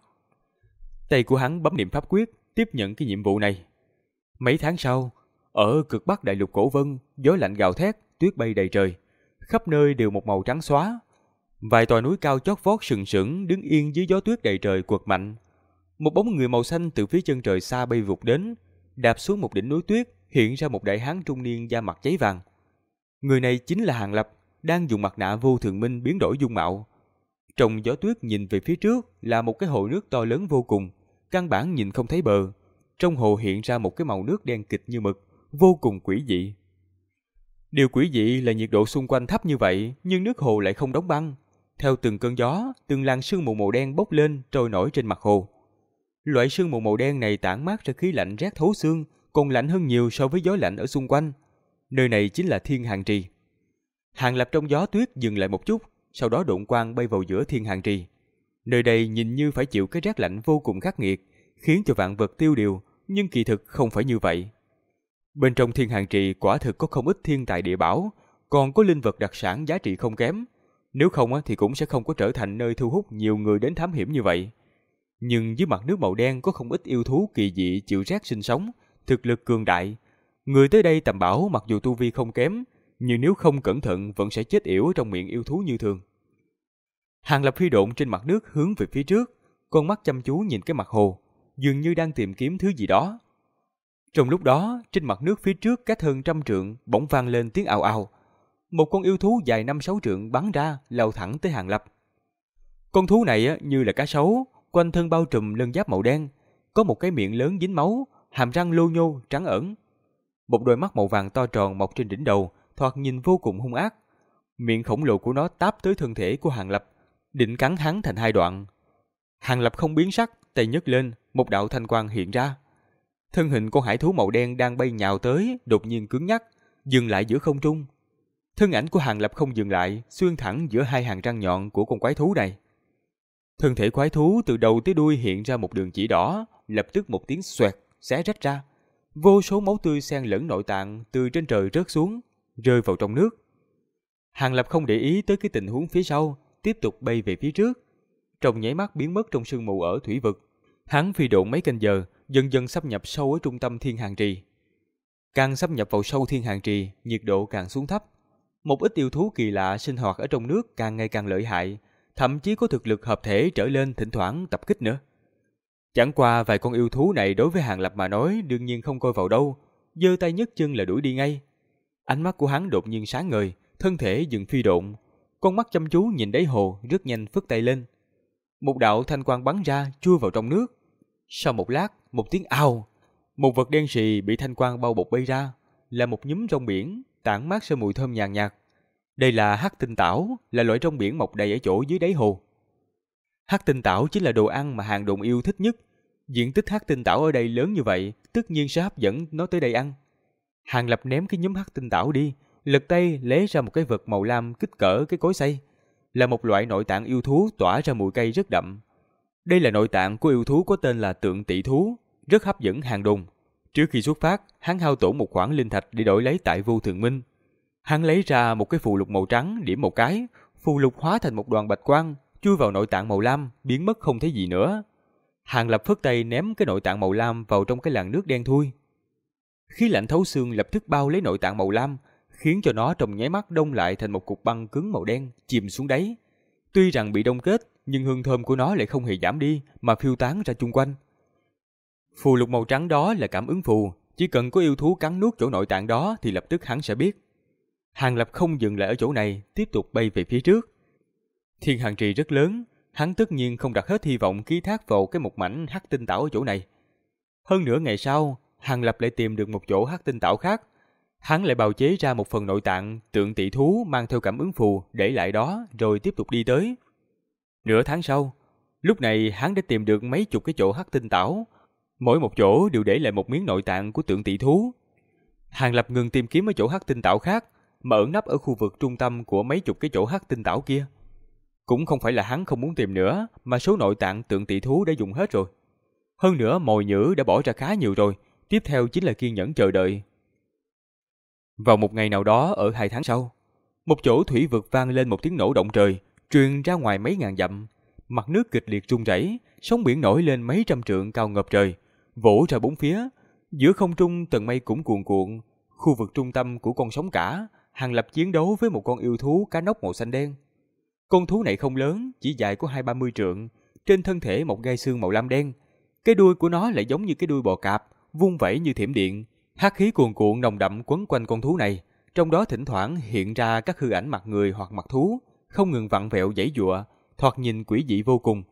Tay của hắn bấm niệm pháp quyết, tiếp nhận cái nhiệm vụ này. Mấy tháng sau, ở cực bắc đại lục Cổ Vân, gió lạnh gào thét, tuyết bay đầy trời, khắp nơi đều một màu trắng xóa. Vài tòa núi cao chót vót sừng sững đứng yên dưới gió tuyết đầy trời quật mạnh. Một bóng người màu xanh từ phía chân trời xa bay vụt đến, đạp xuống một đỉnh núi tuyết, hiện ra một đại hán trung niên da mặt cháy vàng. Người này chính là Hàng Lập, đang dùng mặt nạ Vô Thường Minh biến đổi dung mạo. Trong gió tuyết nhìn về phía trước là một cái hồ nước to lớn vô cùng, căn bản nhìn không thấy bờ. Trong hồ hiện ra một cái màu nước đen kịt như mực, vô cùng quỷ dị. Điều quỷ dị là nhiệt độ xung quanh thấp như vậy, nhưng nước hồ lại không đóng băng. Theo từng cơn gió, từng làn sương mù màu đen bốc lên trôi nổi trên mặt hồ. Loại sương mù màu đen này tản mát ra khí lạnh rét thấu xương, còn lạnh hơn nhiều so với gió lạnh ở xung quanh. Nơi này chính là Thiên Hàng Trì. Hàng Lập trong gió tuyết dừng lại một chút, sau đó độn quang bay vào giữa Thiên Hàng Trì. Nơi đây nhìn như phải chịu cái rét lạnh vô cùng khắc nghiệt, khiến cho vạn vật tiêu điều, nhưng kỳ thực không phải như vậy. Bên trong Thiên Hàng Trì quả thực có không ít thiên tài địa bảo, còn có linh vật đặc sản giá trị không kém. Nếu không thì cũng sẽ không có trở thành nơi thu hút nhiều người đến thám hiểm như vậy. Nhưng dưới mặt nước màu đen có không ít yêu thú kỳ dị chịu rét sinh sống, thực lực cường đại. Người tới đây tầm bảo mặc dù tu vi không kém, nhưng nếu không cẩn thận vẫn sẽ chết yểu trong miệng yêu thú như thường. Hàng Lập phi độn trên mặt nước hướng về phía trước, con mắt chăm chú nhìn cái mặt hồ, dường như đang tìm kiếm thứ gì đó. Trong lúc đó, trên mặt nước phía trước cách hơn 100 trượng bỗng vang lên tiếng ào ào. Một con yêu thú dài 5-6 trượng bắn ra, lao thẳng tới Hàng Lập. Con thú này như là cá sấu, quanh thân bao trùm lân giáp màu đen, có một cái miệng lớn dính máu, hàm răng lô nhô trắng ẩn. Một đôi mắt màu vàng to tròn mọc trên đỉnh đầu, thoạt nhìn vô cùng hung ác. Miệng khổng lồ của nó táp tới thân thể của Hàng Lập, định cắn hắn thành hai đoạn. Hàng Lập không biến sắc, tay nhấc lên, một đạo thanh quang hiện ra. Thân hình con hải thú màu đen đang bay nhào tới, đột nhiên cứng nhắc, dừng lại giữa không trung. Thân ảnh của Hàng Lập không dừng lại, xuyên thẳng giữa hai hàng răng nhọn của con quái thú này. Thân thể quái thú từ đầu tới đuôi hiện ra một đường chỉ đỏ, lập tức một tiếng xoẹt, xé rách ra. Vô số máu tươi xen lẫn nội tạng từ trên trời rớt xuống, rơi vào trong nước. Hàng Lập không để ý tới cái tình huống phía sau, tiếp tục bay về phía trước. Trong nháy mắt biến mất trong sương mù ở thủy vực. Hắn phi độn mấy canh giờ, dần dần xâm nhập sâu ở trung tâm Thiên Hàng Trì. Càng xâm nhập vào sâu Thiên Hàng Trì, nhiệt độ càng xuống thấp. Một ít yêu thú kỳ lạ sinh hoạt ở trong nước càng ngày càng lợi hại, thậm chí có thực lực hợp thể trở lên thỉnh thoảng tập kích nữa. Chẳng qua vài con yêu thú này đối với Hàng Lập mà nói đương nhiên không coi vào đâu, giơ tay nhấc chân là đuổi đi ngay. Ánh mắt của hắn đột nhiên sáng ngời, thân thể dừng phi độn, con mắt chăm chú nhìn đáy hồ, rất nhanh phất tay lên. Một đạo thanh quang bắn ra, chui vào trong nước. Sau một lát, một tiếng ào, một vật đen sì bị thanh quang bao bọc bay ra, là một nhúm rong biển, tản mát ra mùi thơm nhàn nhạt. Đây là hắc tinh tảo, là loại rong biển mọc đầy ở chỗ dưới đáy hồ. Hắc tinh tảo chính là đồ ăn mà Hàng Đồn yêu thích nhất. Diện tích hắc tinh tảo ở đây lớn như vậy, tất nhiên sẽ hấp dẫn nó tới đây ăn. Hàng Lập ném cái nhúm hắc tinh tảo đi, lật tay lấy ra một cái vật màu lam kích cỡ cái cối xay, là một loại nội tạng yêu thú tỏa ra mùi cây rất đậm. Đây là nội tạng của yêu thú có tên là tượng tỵ thú, rất hấp dẫn Hàng Đồn. Trước khi xuất phát, hắn hao tổn một khoản linh thạch để đổi lấy tại Vô Thường Minh. Hắn lấy ra một cái phù lục màu trắng, điểm một cái, phù lục hóa thành một đoàn bạch quang, chui vào nội tạng màu lam, biến mất không thấy gì nữa. Hàng Lập phất tay ném cái nội tạng màu lam vào trong cái làn nước đen thui. Khí lạnh thấu xương lập tức bao lấy nội tạng màu lam, khiến cho nó trong nháy mắt đông lại thành một cục băng cứng màu đen, chìm xuống đáy. Tuy rằng bị đông kết, nhưng hương thơm của nó lại không hề giảm đi, mà phiêu tán ra chung quanh. Phù lục màu trắng đó là cảm ứng phù, chỉ cần có yêu thú cắn nuốt chỗ nội tạng đó thì lập tức hắn sẽ biết. Hàng Lập không dừng lại ở chỗ này, tiếp tục bay về phía trước. Thiên Hàng Trì rất lớn, hắn tất nhiên không đặt hết hy vọng ký thác vào cái một mảnh hắc tinh tảo ở chỗ này. Hơn nửa ngày sau, Hàng Lập lại tìm được một chỗ hắc tinh tảo khác. Hắn lại bào chế ra một phần nội tạng tượng tỵ thú mang theo cảm ứng phù để lại đó rồi tiếp tục đi tới. Nửa tháng sau, lúc này hắn đã tìm được mấy chục cái chỗ hắc tinh tảo, mỗi một chỗ đều để lại một miếng nội tạng của tượng tỵ thú. Hàng Lập ngừng tìm kiếm ở chỗ hắc tinh tảo khác, mà ẩn nấp ở khu vực trung tâm của mấy chục cái chỗ hắc tinh tảo kia. Cũng không phải là hắn không muốn tìm nữa, mà số nội tạng tượng tỵ thú đã dùng hết rồi. Hơn nữa mồi nhử đã bỏ ra khá nhiều rồi, tiếp theo chính là kiên nhẫn chờ đợi. Vào một ngày nào đó ở 2 tháng sau, một chỗ thủy vực vang lên một tiếng nổ động trời, truyền ra ngoài mấy ngàn dặm. Mặt nước kịch liệt rung rẩy, sóng biển nổi lên mấy trăm trượng cao ngập trời, vỗ ra bốn phía. Giữa không trung tầng mây cũng cuồn cuộn. Khu vực trung tâm của con sóng cả, Hàng Lập chiến đấu với một con yêu thú cá nóc màu xanh đen. Con thú này không lớn, chỉ dài có 20-30 trượng, trên thân thể một gai xương màu lam đen. Cái đuôi của nó lại giống như cái đuôi bò cạp, vung vẩy như thiểm điện. Hắc khí cuồn cuộn nồng đậm quấn quanh con thú này, trong đó thỉnh thoảng hiện ra các hư ảnh mặt người hoặc mặt thú, không ngừng vặn vẹo giãy giụa, thoạt nhìn quỷ dị vô cùng.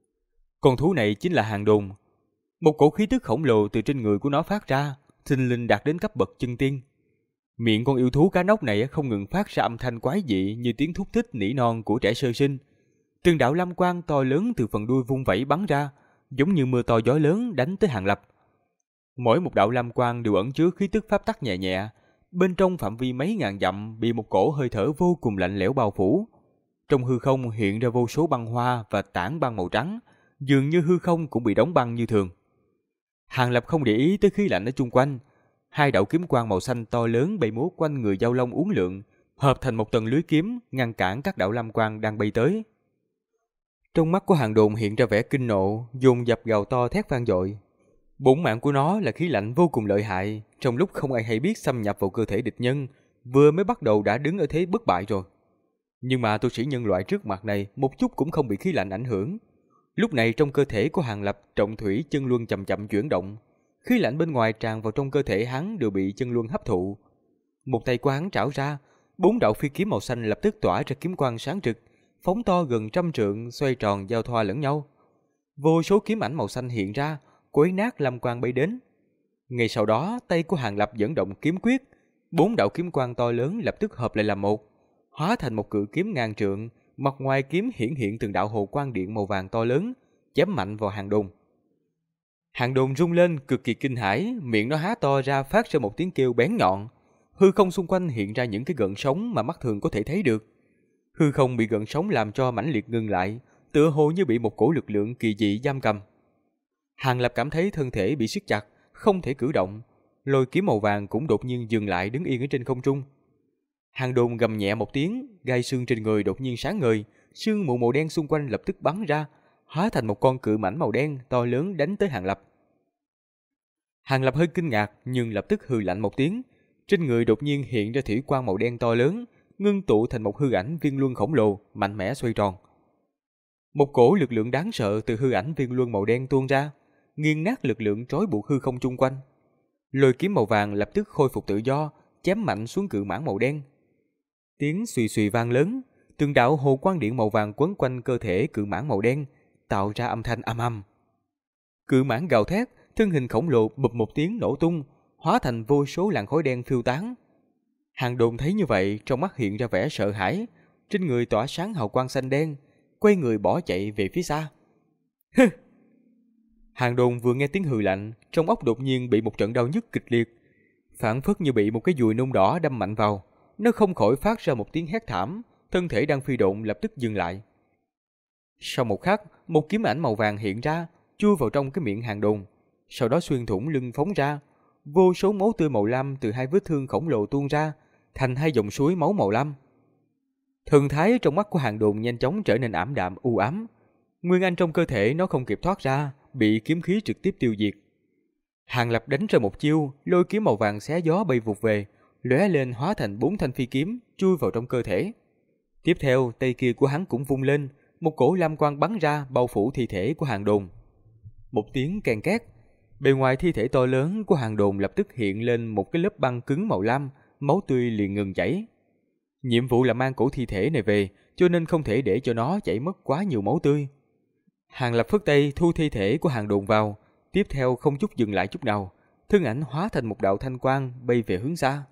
Con thú này chính là Hàng Đồn. Một cổ khí tức khổng lồ từ trên người của nó phát ra, thình lình đạt đến cấp bậc chân tiên. Miệng con yêu thú cá nóc này không ngừng phát ra âm thanh quái dị như tiếng thúc thích nỉ non của trẻ sơ sinh. Từng đạo lam quang to lớn từ phần đuôi vung vẩy bắn ra, giống như mưa to gió lớn đánh tới Hàng Lập. Mỗi một đạo lam quang đều ẩn chứa khí tức pháp tắc nhẹ nhẹ, bên trong phạm vi mấy ngàn dặm bị một cổ hơi thở vô cùng lạnh lẽo bao phủ. Trong hư không hiện ra vô số băng hoa và tảng băng màu trắng, dường như hư không cũng bị đóng băng như thường. Hàng Lập không để ý tới khí lạnh ở chung quanh. Hai đạo kiếm quang màu xanh to lớn bay múa quanh người Dao Long uốn lượn, hợp thành một tầng lưới kiếm ngăn cản các đạo lam quang đang bay tới. Trong mắt của Hàng Đồn hiện ra vẻ kinh nộ, dồn dập gào to thét vang dội. Bổn mạng của nó là khí lạnh vô cùng lợi hại, trong lúc không ai hay biết xâm nhập vào cơ thể địch nhân, vừa mới bắt đầu đã đứng ở thế bất bại rồi. Nhưng mà tu sĩ nhân loại trước mặt này một chút cũng không bị khí lạnh ảnh hưởng. Lúc này trong cơ thể của Hàng Lập, trọng thủy chân luân chậm chậm chuyển động, khí lạnh bên ngoài tràn vào trong cơ thể hắn đều bị chân luân hấp thụ. Một tay của hắn trảo ra, 4 đạo phi kiếm màu xanh lập tức tỏa ra kiếm quang sáng rực, phóng to gần 100 trượng, xoay tròn giao thoa lẫn nhau. Vô số kiếm ảnh màu xanh hiện ra, quấy nát lam quang bay đến. Ngay sau đó, tay của Hàng Lập dẫn động kiếm quyết, 4 đạo kiếm quang to lớn lập tức hợp lại làm một, hóa thành một cự kiếm ngàn trượng, mặt ngoài kiếm hiển hiện từng đạo hồ quang điện màu vàng to lớn, chém mạnh vào Hàng Đồn. Hàng Đồn rung lên cực kỳ kinh hãi, miệng nó há to ra phát ra một tiếng kêu bén nhọn. Hư không xung quanh hiện ra những cái gợn sóng mà mắt thường có thể thấy được. Hư không bị gợn sóng làm cho mãnh liệt ngừng lại, tựa hồ như bị một cổ lực lượng kỳ dị giam cầm. Hàng Lập cảm thấy thân thể bị siết chặt, không thể cử động. Lôi kiếm màu vàng cũng đột nhiên dừng lại đứng yên ở trên không trung. Hàng Đồn gầm nhẹ một tiếng, gai xương trên người đột nhiên sáng ngời, sương mù màu đen xung quanh lập tức bắn ra, hóa thành một con cự mãnh màu đen to lớn đánh tới Hàng Lập. Hàng Lập hơi kinh ngạc nhưng lập tức hừ lạnh một tiếng, trên người đột nhiên hiện ra thủy quang màu đen to lớn, ngưng tụ thành một hư ảnh viên luân khổng lồ, mạnh mẽ xoay tròn. Một cổ lực lượng đáng sợ từ hư ảnh viên luân màu đen tuôn ra, nghiền nát lực lượng trói buộc hư không chung quanh. Lôi kiếm màu vàng lập tức khôi phục tự do, chém mạnh xuống cự mãng màu đen. Tiếng xùy xùy vang lớn, từng đạo hồ quang điện màu vàng quấn quanh cơ thể cự mãng màu đen, tạo ra âm thanh âm ầm. Cự mãng gào thét, thân hình khổng lồ bụp một tiếng nổ tung, hóa thành vô số làn khói đen phiêu tán. Hàng Đồn thấy như vậy, trong mắt hiện ra vẻ sợ hãi, trên người tỏa sáng hào quang xanh đen, quay người bỏ chạy về phía xa. Hừ! Hàng Đồn vừa nghe tiếng hừ lạnh, trong óc đột nhiên bị một trận đau nhức kịch liệt, phảng phất như bị một cái dùi nung đỏ đâm mạnh vào. Nó không khỏi phát ra một tiếng hét thảm, thân thể đang phi độn lập tức dừng lại. Sau một khắc, một kiếm ảnh màu vàng hiện ra, chui vào trong cái miệng Hàng Đồn, sau đó xuyên thủng lưng phóng ra. Vô số máu tươi màu lam từ hai vết thương khổng lồ tuôn ra, thành hai dòng suối máu màu lam. Thần thái trong mắt của Hàng Đồn nhanh chóng trở nên ảm đạm u ám. Nguyên anh trong cơ thể nó không kịp thoát ra, bị kiếm khí trực tiếp tiêu diệt. Hàng Lập đánh ra một chiêu, lôi kiếm màu vàng xé gió bay vụt về, lóe lên hóa thành 4 thanh phi kiếm chui vào trong cơ thể. Tiếp theo, tay kia của hắn cũng vung lên, một cổ lam quang bắn ra bao phủ thi thể của Hàng Đồn. Một tiếng keng két, bề ngoài thi thể to lớn của Hàng Đồn lập tức hiện lên một cái lớp băng cứng màu lam, máu tươi liền ngừng chảy. Nhiệm vụ là mang cổ thi thể này về, cho nên không thể để cho nó chảy mất quá nhiều máu tươi. Hàng Lập phất tay thu thi thể của Hàng Đồn vào, tiếp theo không chút dừng lại chút nào, thân ảnh hóa thành một đạo thanh quang bay về hướng xa.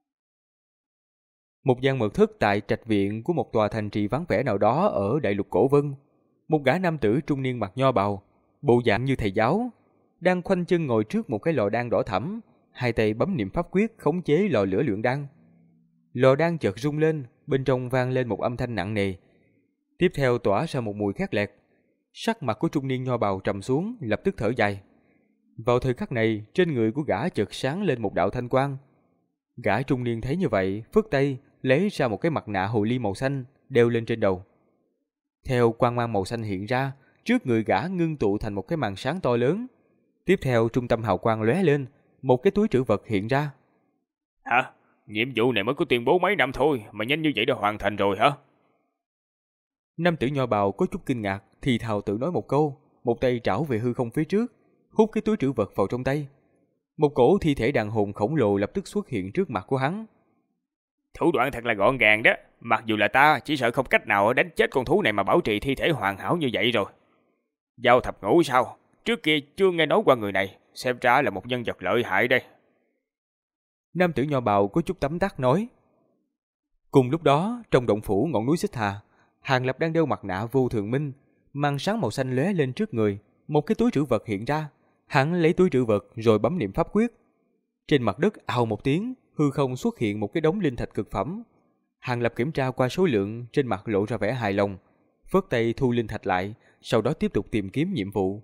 Một gian mật thất tại trạch viện của một tòa thành trì vắng vẻ nào đó ở đại lục Cổ Vân. Một gã nam tử trung niên mặc nho bào, bộ dạng như thầy giáo, đang khoanh chân ngồi trước một cái lò đan đỏ thẫm, hai tay bấm niệm pháp quyết khống chế lò lửa luyện đan. Lò đan chợt rung lên, bên trong vang lên một âm thanh nặng nề. Tiếp theo tỏa ra một mùi khét lẹt. Sắc mặt của trung niên nho bào trầm xuống, lập tức thở dài. Vào thời khắc này, trên người của gã chợt sáng lên một đạo thanh quang. Gã trung niên thấy như vậy, phất tay lấy ra một cái mặt nạ hồ ly màu xanh đeo lên trên đầu. Theo quang mang màu xanh hiện ra, trước người gã ngưng tụ thành một cái màn sáng to lớn. Tiếp theo trung tâm hào quang lóe lên, một cái túi trữ vật hiện ra. Hả? Nhiệm vụ này mới có tuyên bố mấy năm thôi mà nhanh như vậy đã hoàn thành rồi hả? Nam tử nho bào có chút kinh ngạc, thì thào tự nói một câu, một tay trảo về hư không phía trước, hút cái túi trữ vật vào trong tay. Một cổ thi thể đàn hồn khổng lồ lập tức xuất hiện trước mặt của hắn. Thủ đoạn thật là gọn gàng đó, mặc dù là ta chỉ sợ không cách nào đánh chết con thú này mà bảo trì thi thể hoàn hảo như vậy rồi. Giao thập ngũ sao? Trước kia chưa nghe nói qua người này, xem ra là một nhân vật lợi hại đây. Nam tử nho bào có chút tấm tắc nói. Cùng lúc đó, trong động phủ ngọn núi Xích Hà, Hàng Lập đang đeo mặt nạ vô thường minh, màn sáng màu xanh lóe lên trước người, một cái túi trữ vật hiện ra. Hắn lấy túi trữ vật rồi bấm niệm pháp quyết. Trên mặt đất ào một tiếng, hư không xuất hiện một cái đống linh thạch cực phẩm. Hàng Lập kiểm tra qua số lượng, trên mặt lộ ra vẻ hài lòng, phất tay thu linh thạch lại, sau đó tiếp tục tìm kiếm nhiệm vụ.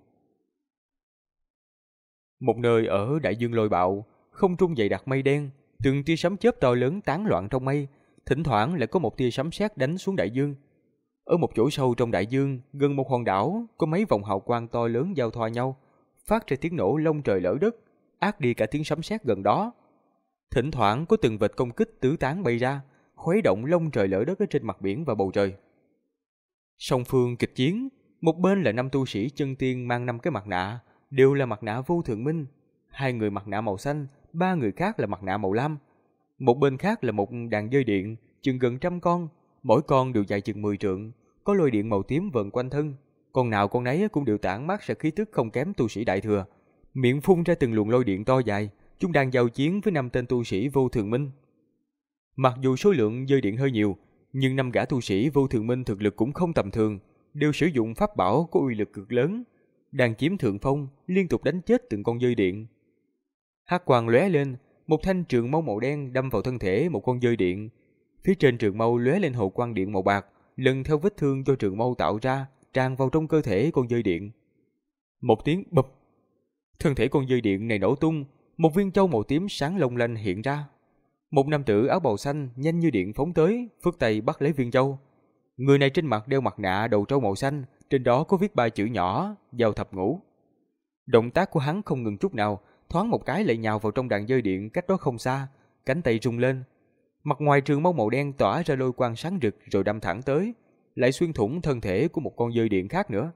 Một nơi ở đại dương lôi bạo, không trung dày đặc mây đen, từng tia sấm chớp to lớn tán loạn trong mây, thỉnh thoảng lại có một tia sấm sét đánh xuống đại dương. Ở một chỗ sâu trong đại dương, gần một hòn đảo, có mấy vòng hào quang to lớn giao thoa nhau, phát ra tiếng nổ lông trời lở đất, át đi cả tiếng sấm sét gần đó. Thỉnh thoảng có từng vệt công kích tứ tán bay ra, khuấy động lông trời lở đất ở trên mặt biển và bầu trời. Song phương kịch chiến, một bên là 5 tu sĩ chân tiên mang 5 cái mặt nạ, đều là mặt nạ vô thượng minh, 2 người mặt nạ màu xanh, 3 người khác là mặt nạ màu lam. Một bên khác là một đàn dơi điện, chừng gần 100 con, mỗi con đều dài chừng 10 trượng, có lôi điện màu tím vờn quanh thân, con nào con nấy cũng đều tản mát ra khí tức không kém tu sĩ đại thừa, miệng phun ra từng luồng lôi điện to dài, chúng đang giao chiến với 5 tên tu sĩ vô thường minh. Mặc dù số lượng dơi điện hơi nhiều, nhưng 5 gã tu sĩ vô thường minh thực lực cũng không tầm thường, đều sử dụng pháp bảo có uy lực cực lớn, đang chiếm thượng phong, liên tục đánh chết từng con dơi điện. Hắc quang lóe lên, một thanh trường mâu màu đen đâm vào thân thể một con dơi điện. Phía trên trường mâu lóe lên hồ quang điện màu bạc, lần theo vết thương do trường mâu tạo ra, tràn vào trong cơ thể con dơi điện. Một tiếng bụp, thân thể con dơi điện này nổ tung, một viên châu màu tím sáng long lanh hiện ra. Một nam tử áo bào xanh nhanh như điện phóng tới, phất tay bắt lấy viên châu. Người này trên mặt đeo mặt nạ đầu trâu màu xanh, trên đó có viết 3 chữ nhỏ, Giao thập ngũ. Động tác của hắn không ngừng chút nào, thoáng một cái lại nhào vào trong đàn dơi điện cách đó không xa, cánh tay rung lên. Mặt ngoài trường mâu màu đen tỏa ra lôi quang sáng rực rồi đâm thẳng tới, lại xuyên thủng thân thể của một con dơi điện khác nữa.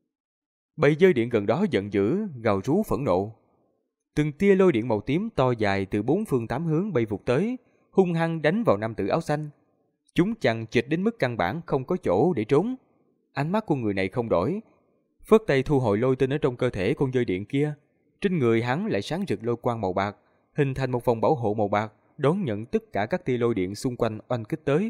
Bầy dơi điện gần đó giận dữ, gào rú phẫn nộ. Từng tia lôi điện màu tím to dài từ 4 phương 8 hướng bay vụt tới, hung hăng đánh vào nam tử áo xanh. Chúng chằng chịt đến mức căn bản không có chỗ để trốn. Ánh mắt của người này không đổi, phất tay thu hồi lôi tinh ở trong cơ thể con dơi điện kia. Trên người hắn lại sáng rực lôi quang màu bạc, hình thành một vòng bảo hộ màu bạc, đón nhận tất cả các tia lôi điện xung quanh oanh kích tới.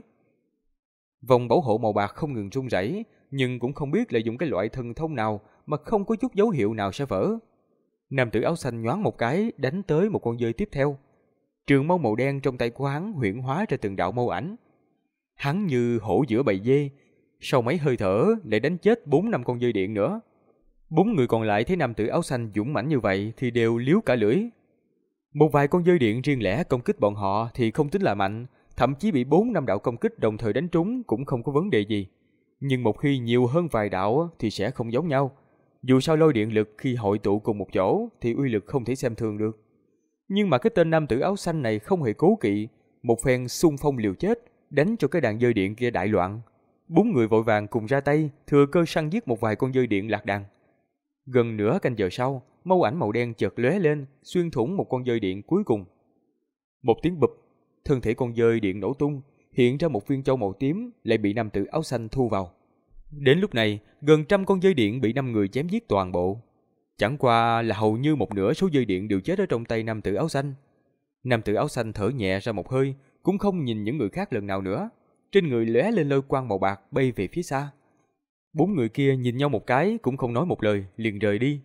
Vòng bảo hộ màu bạc không ngừng rung rẩy, nhưng cũng không biết là dùng cái loại thần thông nào mà không có chút dấu hiệu nào sẽ vỡ. Nam tử áo xanh nhoáng một cái đánh tới một con dơi tiếp theo. Trường mâu màu đen trong tay của hắn huyễn hóa ra từng đạo mâu ảnh. Hắn như hổ giữa bầy dê, sau mấy hơi thở lại đánh chết 4-5 con dơi điện nữa. 4 người còn lại thấy nam tử áo xanh dũng mãnh như vậy thì đều liếu cả lưỡi. Một vài con dơi điện riêng lẻ công kích bọn họ thì không tính là mạnh, thậm chí bị 4-5 đạo công kích đồng thời đánh trúng cũng không có vấn đề gì. Nhưng một khi nhiều hơn vài đạo thì sẽ không giống nhau. Dù sao lôi điện lực khi hội tụ cùng một chỗ thì uy lực không thể xem thường được. Nhưng mà cái tên nam tử áo xanh này không hề cố kỵ, một phen xung phong liều chết, đánh cho cái đàn dơi điện kia đại loạn. 4 người vội vàng cùng ra tay, thừa cơ săn giết một vài con dơi điện lạc đàn. Gần nửa canh giờ sau, mâu ảnh màu đen chợt lóe lên, xuyên thủng một con dơi điện cuối cùng. Một tiếng bụp, thân thể con dơi điện nổ tung, hiện ra một viên châu màu tím lại bị nam tử áo xanh thu vào. Đến lúc này, gần 100 con dơi điện bị 5 người chém giết toàn bộ. Chẳng qua là hầu như một nửa số dơi điện đều chết ở trong tay nam tử áo xanh. Nam tử áo xanh thở nhẹ ra một hơi, cũng không nhìn những người khác lần nào nữa. Trên người lóe lên lôi quang màu bạc bay về phía xa. 4 người kia nhìn nhau một cái cũng không nói một lời, liền rời đi.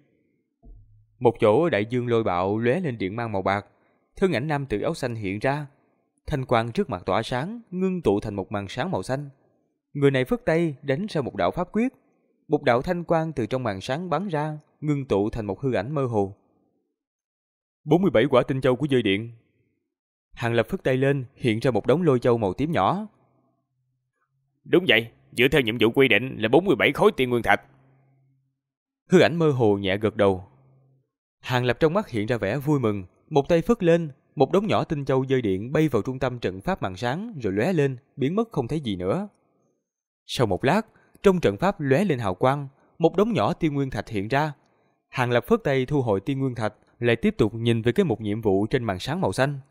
Một chỗ đại dương lôi bạo lóe lên điện mang màu bạc, thân ảnh nam tử áo xanh hiện ra. Thanh quang trước mặt tỏa sáng, ngưng tụ thành một màn sáng màu xanh. Người này phất tay đánh ra một đạo pháp quyết, một đạo thanh quang từ trong màn sáng bắn ra, ngưng tụ thành một hư ảnh mơ hồ. 47 quả tinh châu của dơi điện. Hàng Lập phất tay lên, hiện ra một đống lôi châu màu tím nhỏ. Đúng vậy, dựa theo nhiệm vụ quy định là 47 khối tiên nguyên thạch. Hư ảnh mơ hồ nhẹ gật đầu. Hàng Lập trong mắt hiện ra vẻ vui mừng, một tay phất lên, một đống nhỏ tinh châu dơi điện bay vào trung tâm trận pháp màn sáng rồi lóe lên, biến mất không thấy gì nữa. Sau một lát, trong trận pháp lóe lên hào quang, một đống nhỏ tiên nguyên thạch hiện ra. Hàng Lập phất tay thu hồi tiên nguyên thạch, lại tiếp tục nhìn về cái một nhiệm vụ trên màn sáng màu xanh.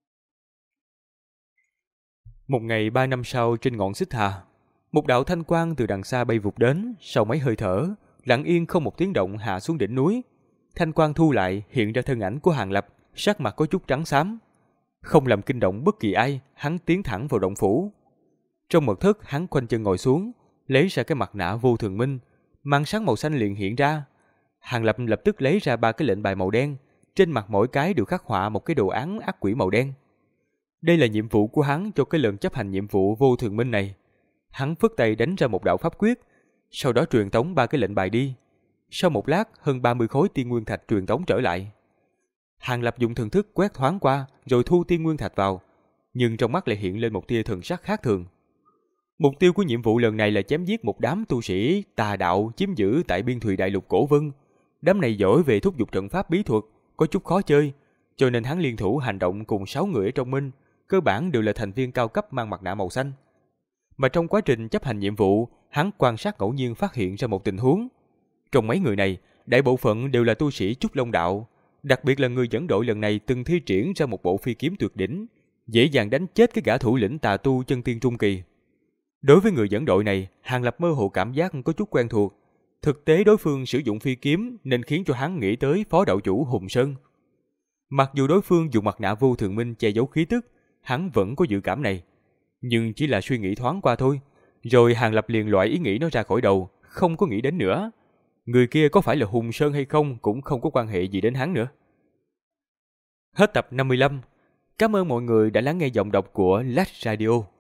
Một ngày 3 năm sau trên ngọn Xích Hà, một đạo thanh quang từ đằng xa bay vụt đến, sau mấy hơi thở, lặng yên không một tiếng động hạ xuống đỉnh núi. Thanh quang thu lại, hiện ra thân ảnh của Hàng Lập, sắc mặt có chút trắng xám. Không làm kinh động bất kỳ ai, hắn tiến thẳng vào động phủ. Trong mật thất, hắn khoanh chân ngồi xuống, lấy ra cái mặt nạ vô thường minh, màn sáng màu xanh liền hiện ra. Hàng Lập lập tức lấy ra 3 cái lệnh bài màu đen, trên mặt mỗi cái đều khắc họa một cái đồ án ác quỷ màu đen. Đây là nhiệm vụ của hắn cho cái lần chấp hành nhiệm vụ vô thường minh này. Hắn phất tay đánh ra một đạo pháp quyết, sau đó truyền tống 3 cái lệnh bài đi. Sau một lát, hơn 30 khối tiên nguyên thạch truyền tống trở lại. Hàng Lập dùng thần thức quét thoáng qua, rồi thu tiên nguyên thạch vào, nhưng trong mắt lại hiện lên một tia thần sắc khác thường. Mục tiêu của nhiệm vụ lần này là chém giết một đám tu sĩ tà đạo chiếm giữ tại biên thùy đại lục Cổ Vân. Đám này giỏi về thúc giục trận pháp bí thuật, có chút khó chơi, cho nên hắn liên thủ hành động cùng 6 người ở trong minh, cơ bản đều là thành viên cao cấp mang mặt nạ màu xanh. Mà trong quá trình chấp hành nhiệm vụ, hắn quan sát ngẫu nhiên phát hiện ra một tình huống. Trong mấy người này, đại bộ phận đều là tu sĩ Trúc Long đạo, đặc biệt là người dẫn đội lần này từng thi triển ra một bộ phi kiếm tuyệt đỉnh, dễ dàng đánh chết cái gã thủ lĩnh tà tu chân tiên trung kỳ. Đối với người dẫn đội này, Hàng Lập mơ hồ cảm giác có chút quen thuộc. Thực tế đối phương sử dụng phi kiếm nên khiến cho hắn nghĩ tới phó đạo chủ Hùng Sơn. Mặc dù đối phương dùng mặt nạ vô thường minh che giấu khí tức, hắn vẫn có dự cảm này. Nhưng chỉ là suy nghĩ thoáng qua thôi. Rồi Hàng Lập liền loại ý nghĩ nó ra khỏi đầu, không có nghĩ đến nữa. Người kia có phải là Hùng Sơn hay không cũng không có quan hệ gì đến hắn nữa. Hết tập 55. Cảm ơn mọi người đã lắng nghe giọng đọc của Lách Radio.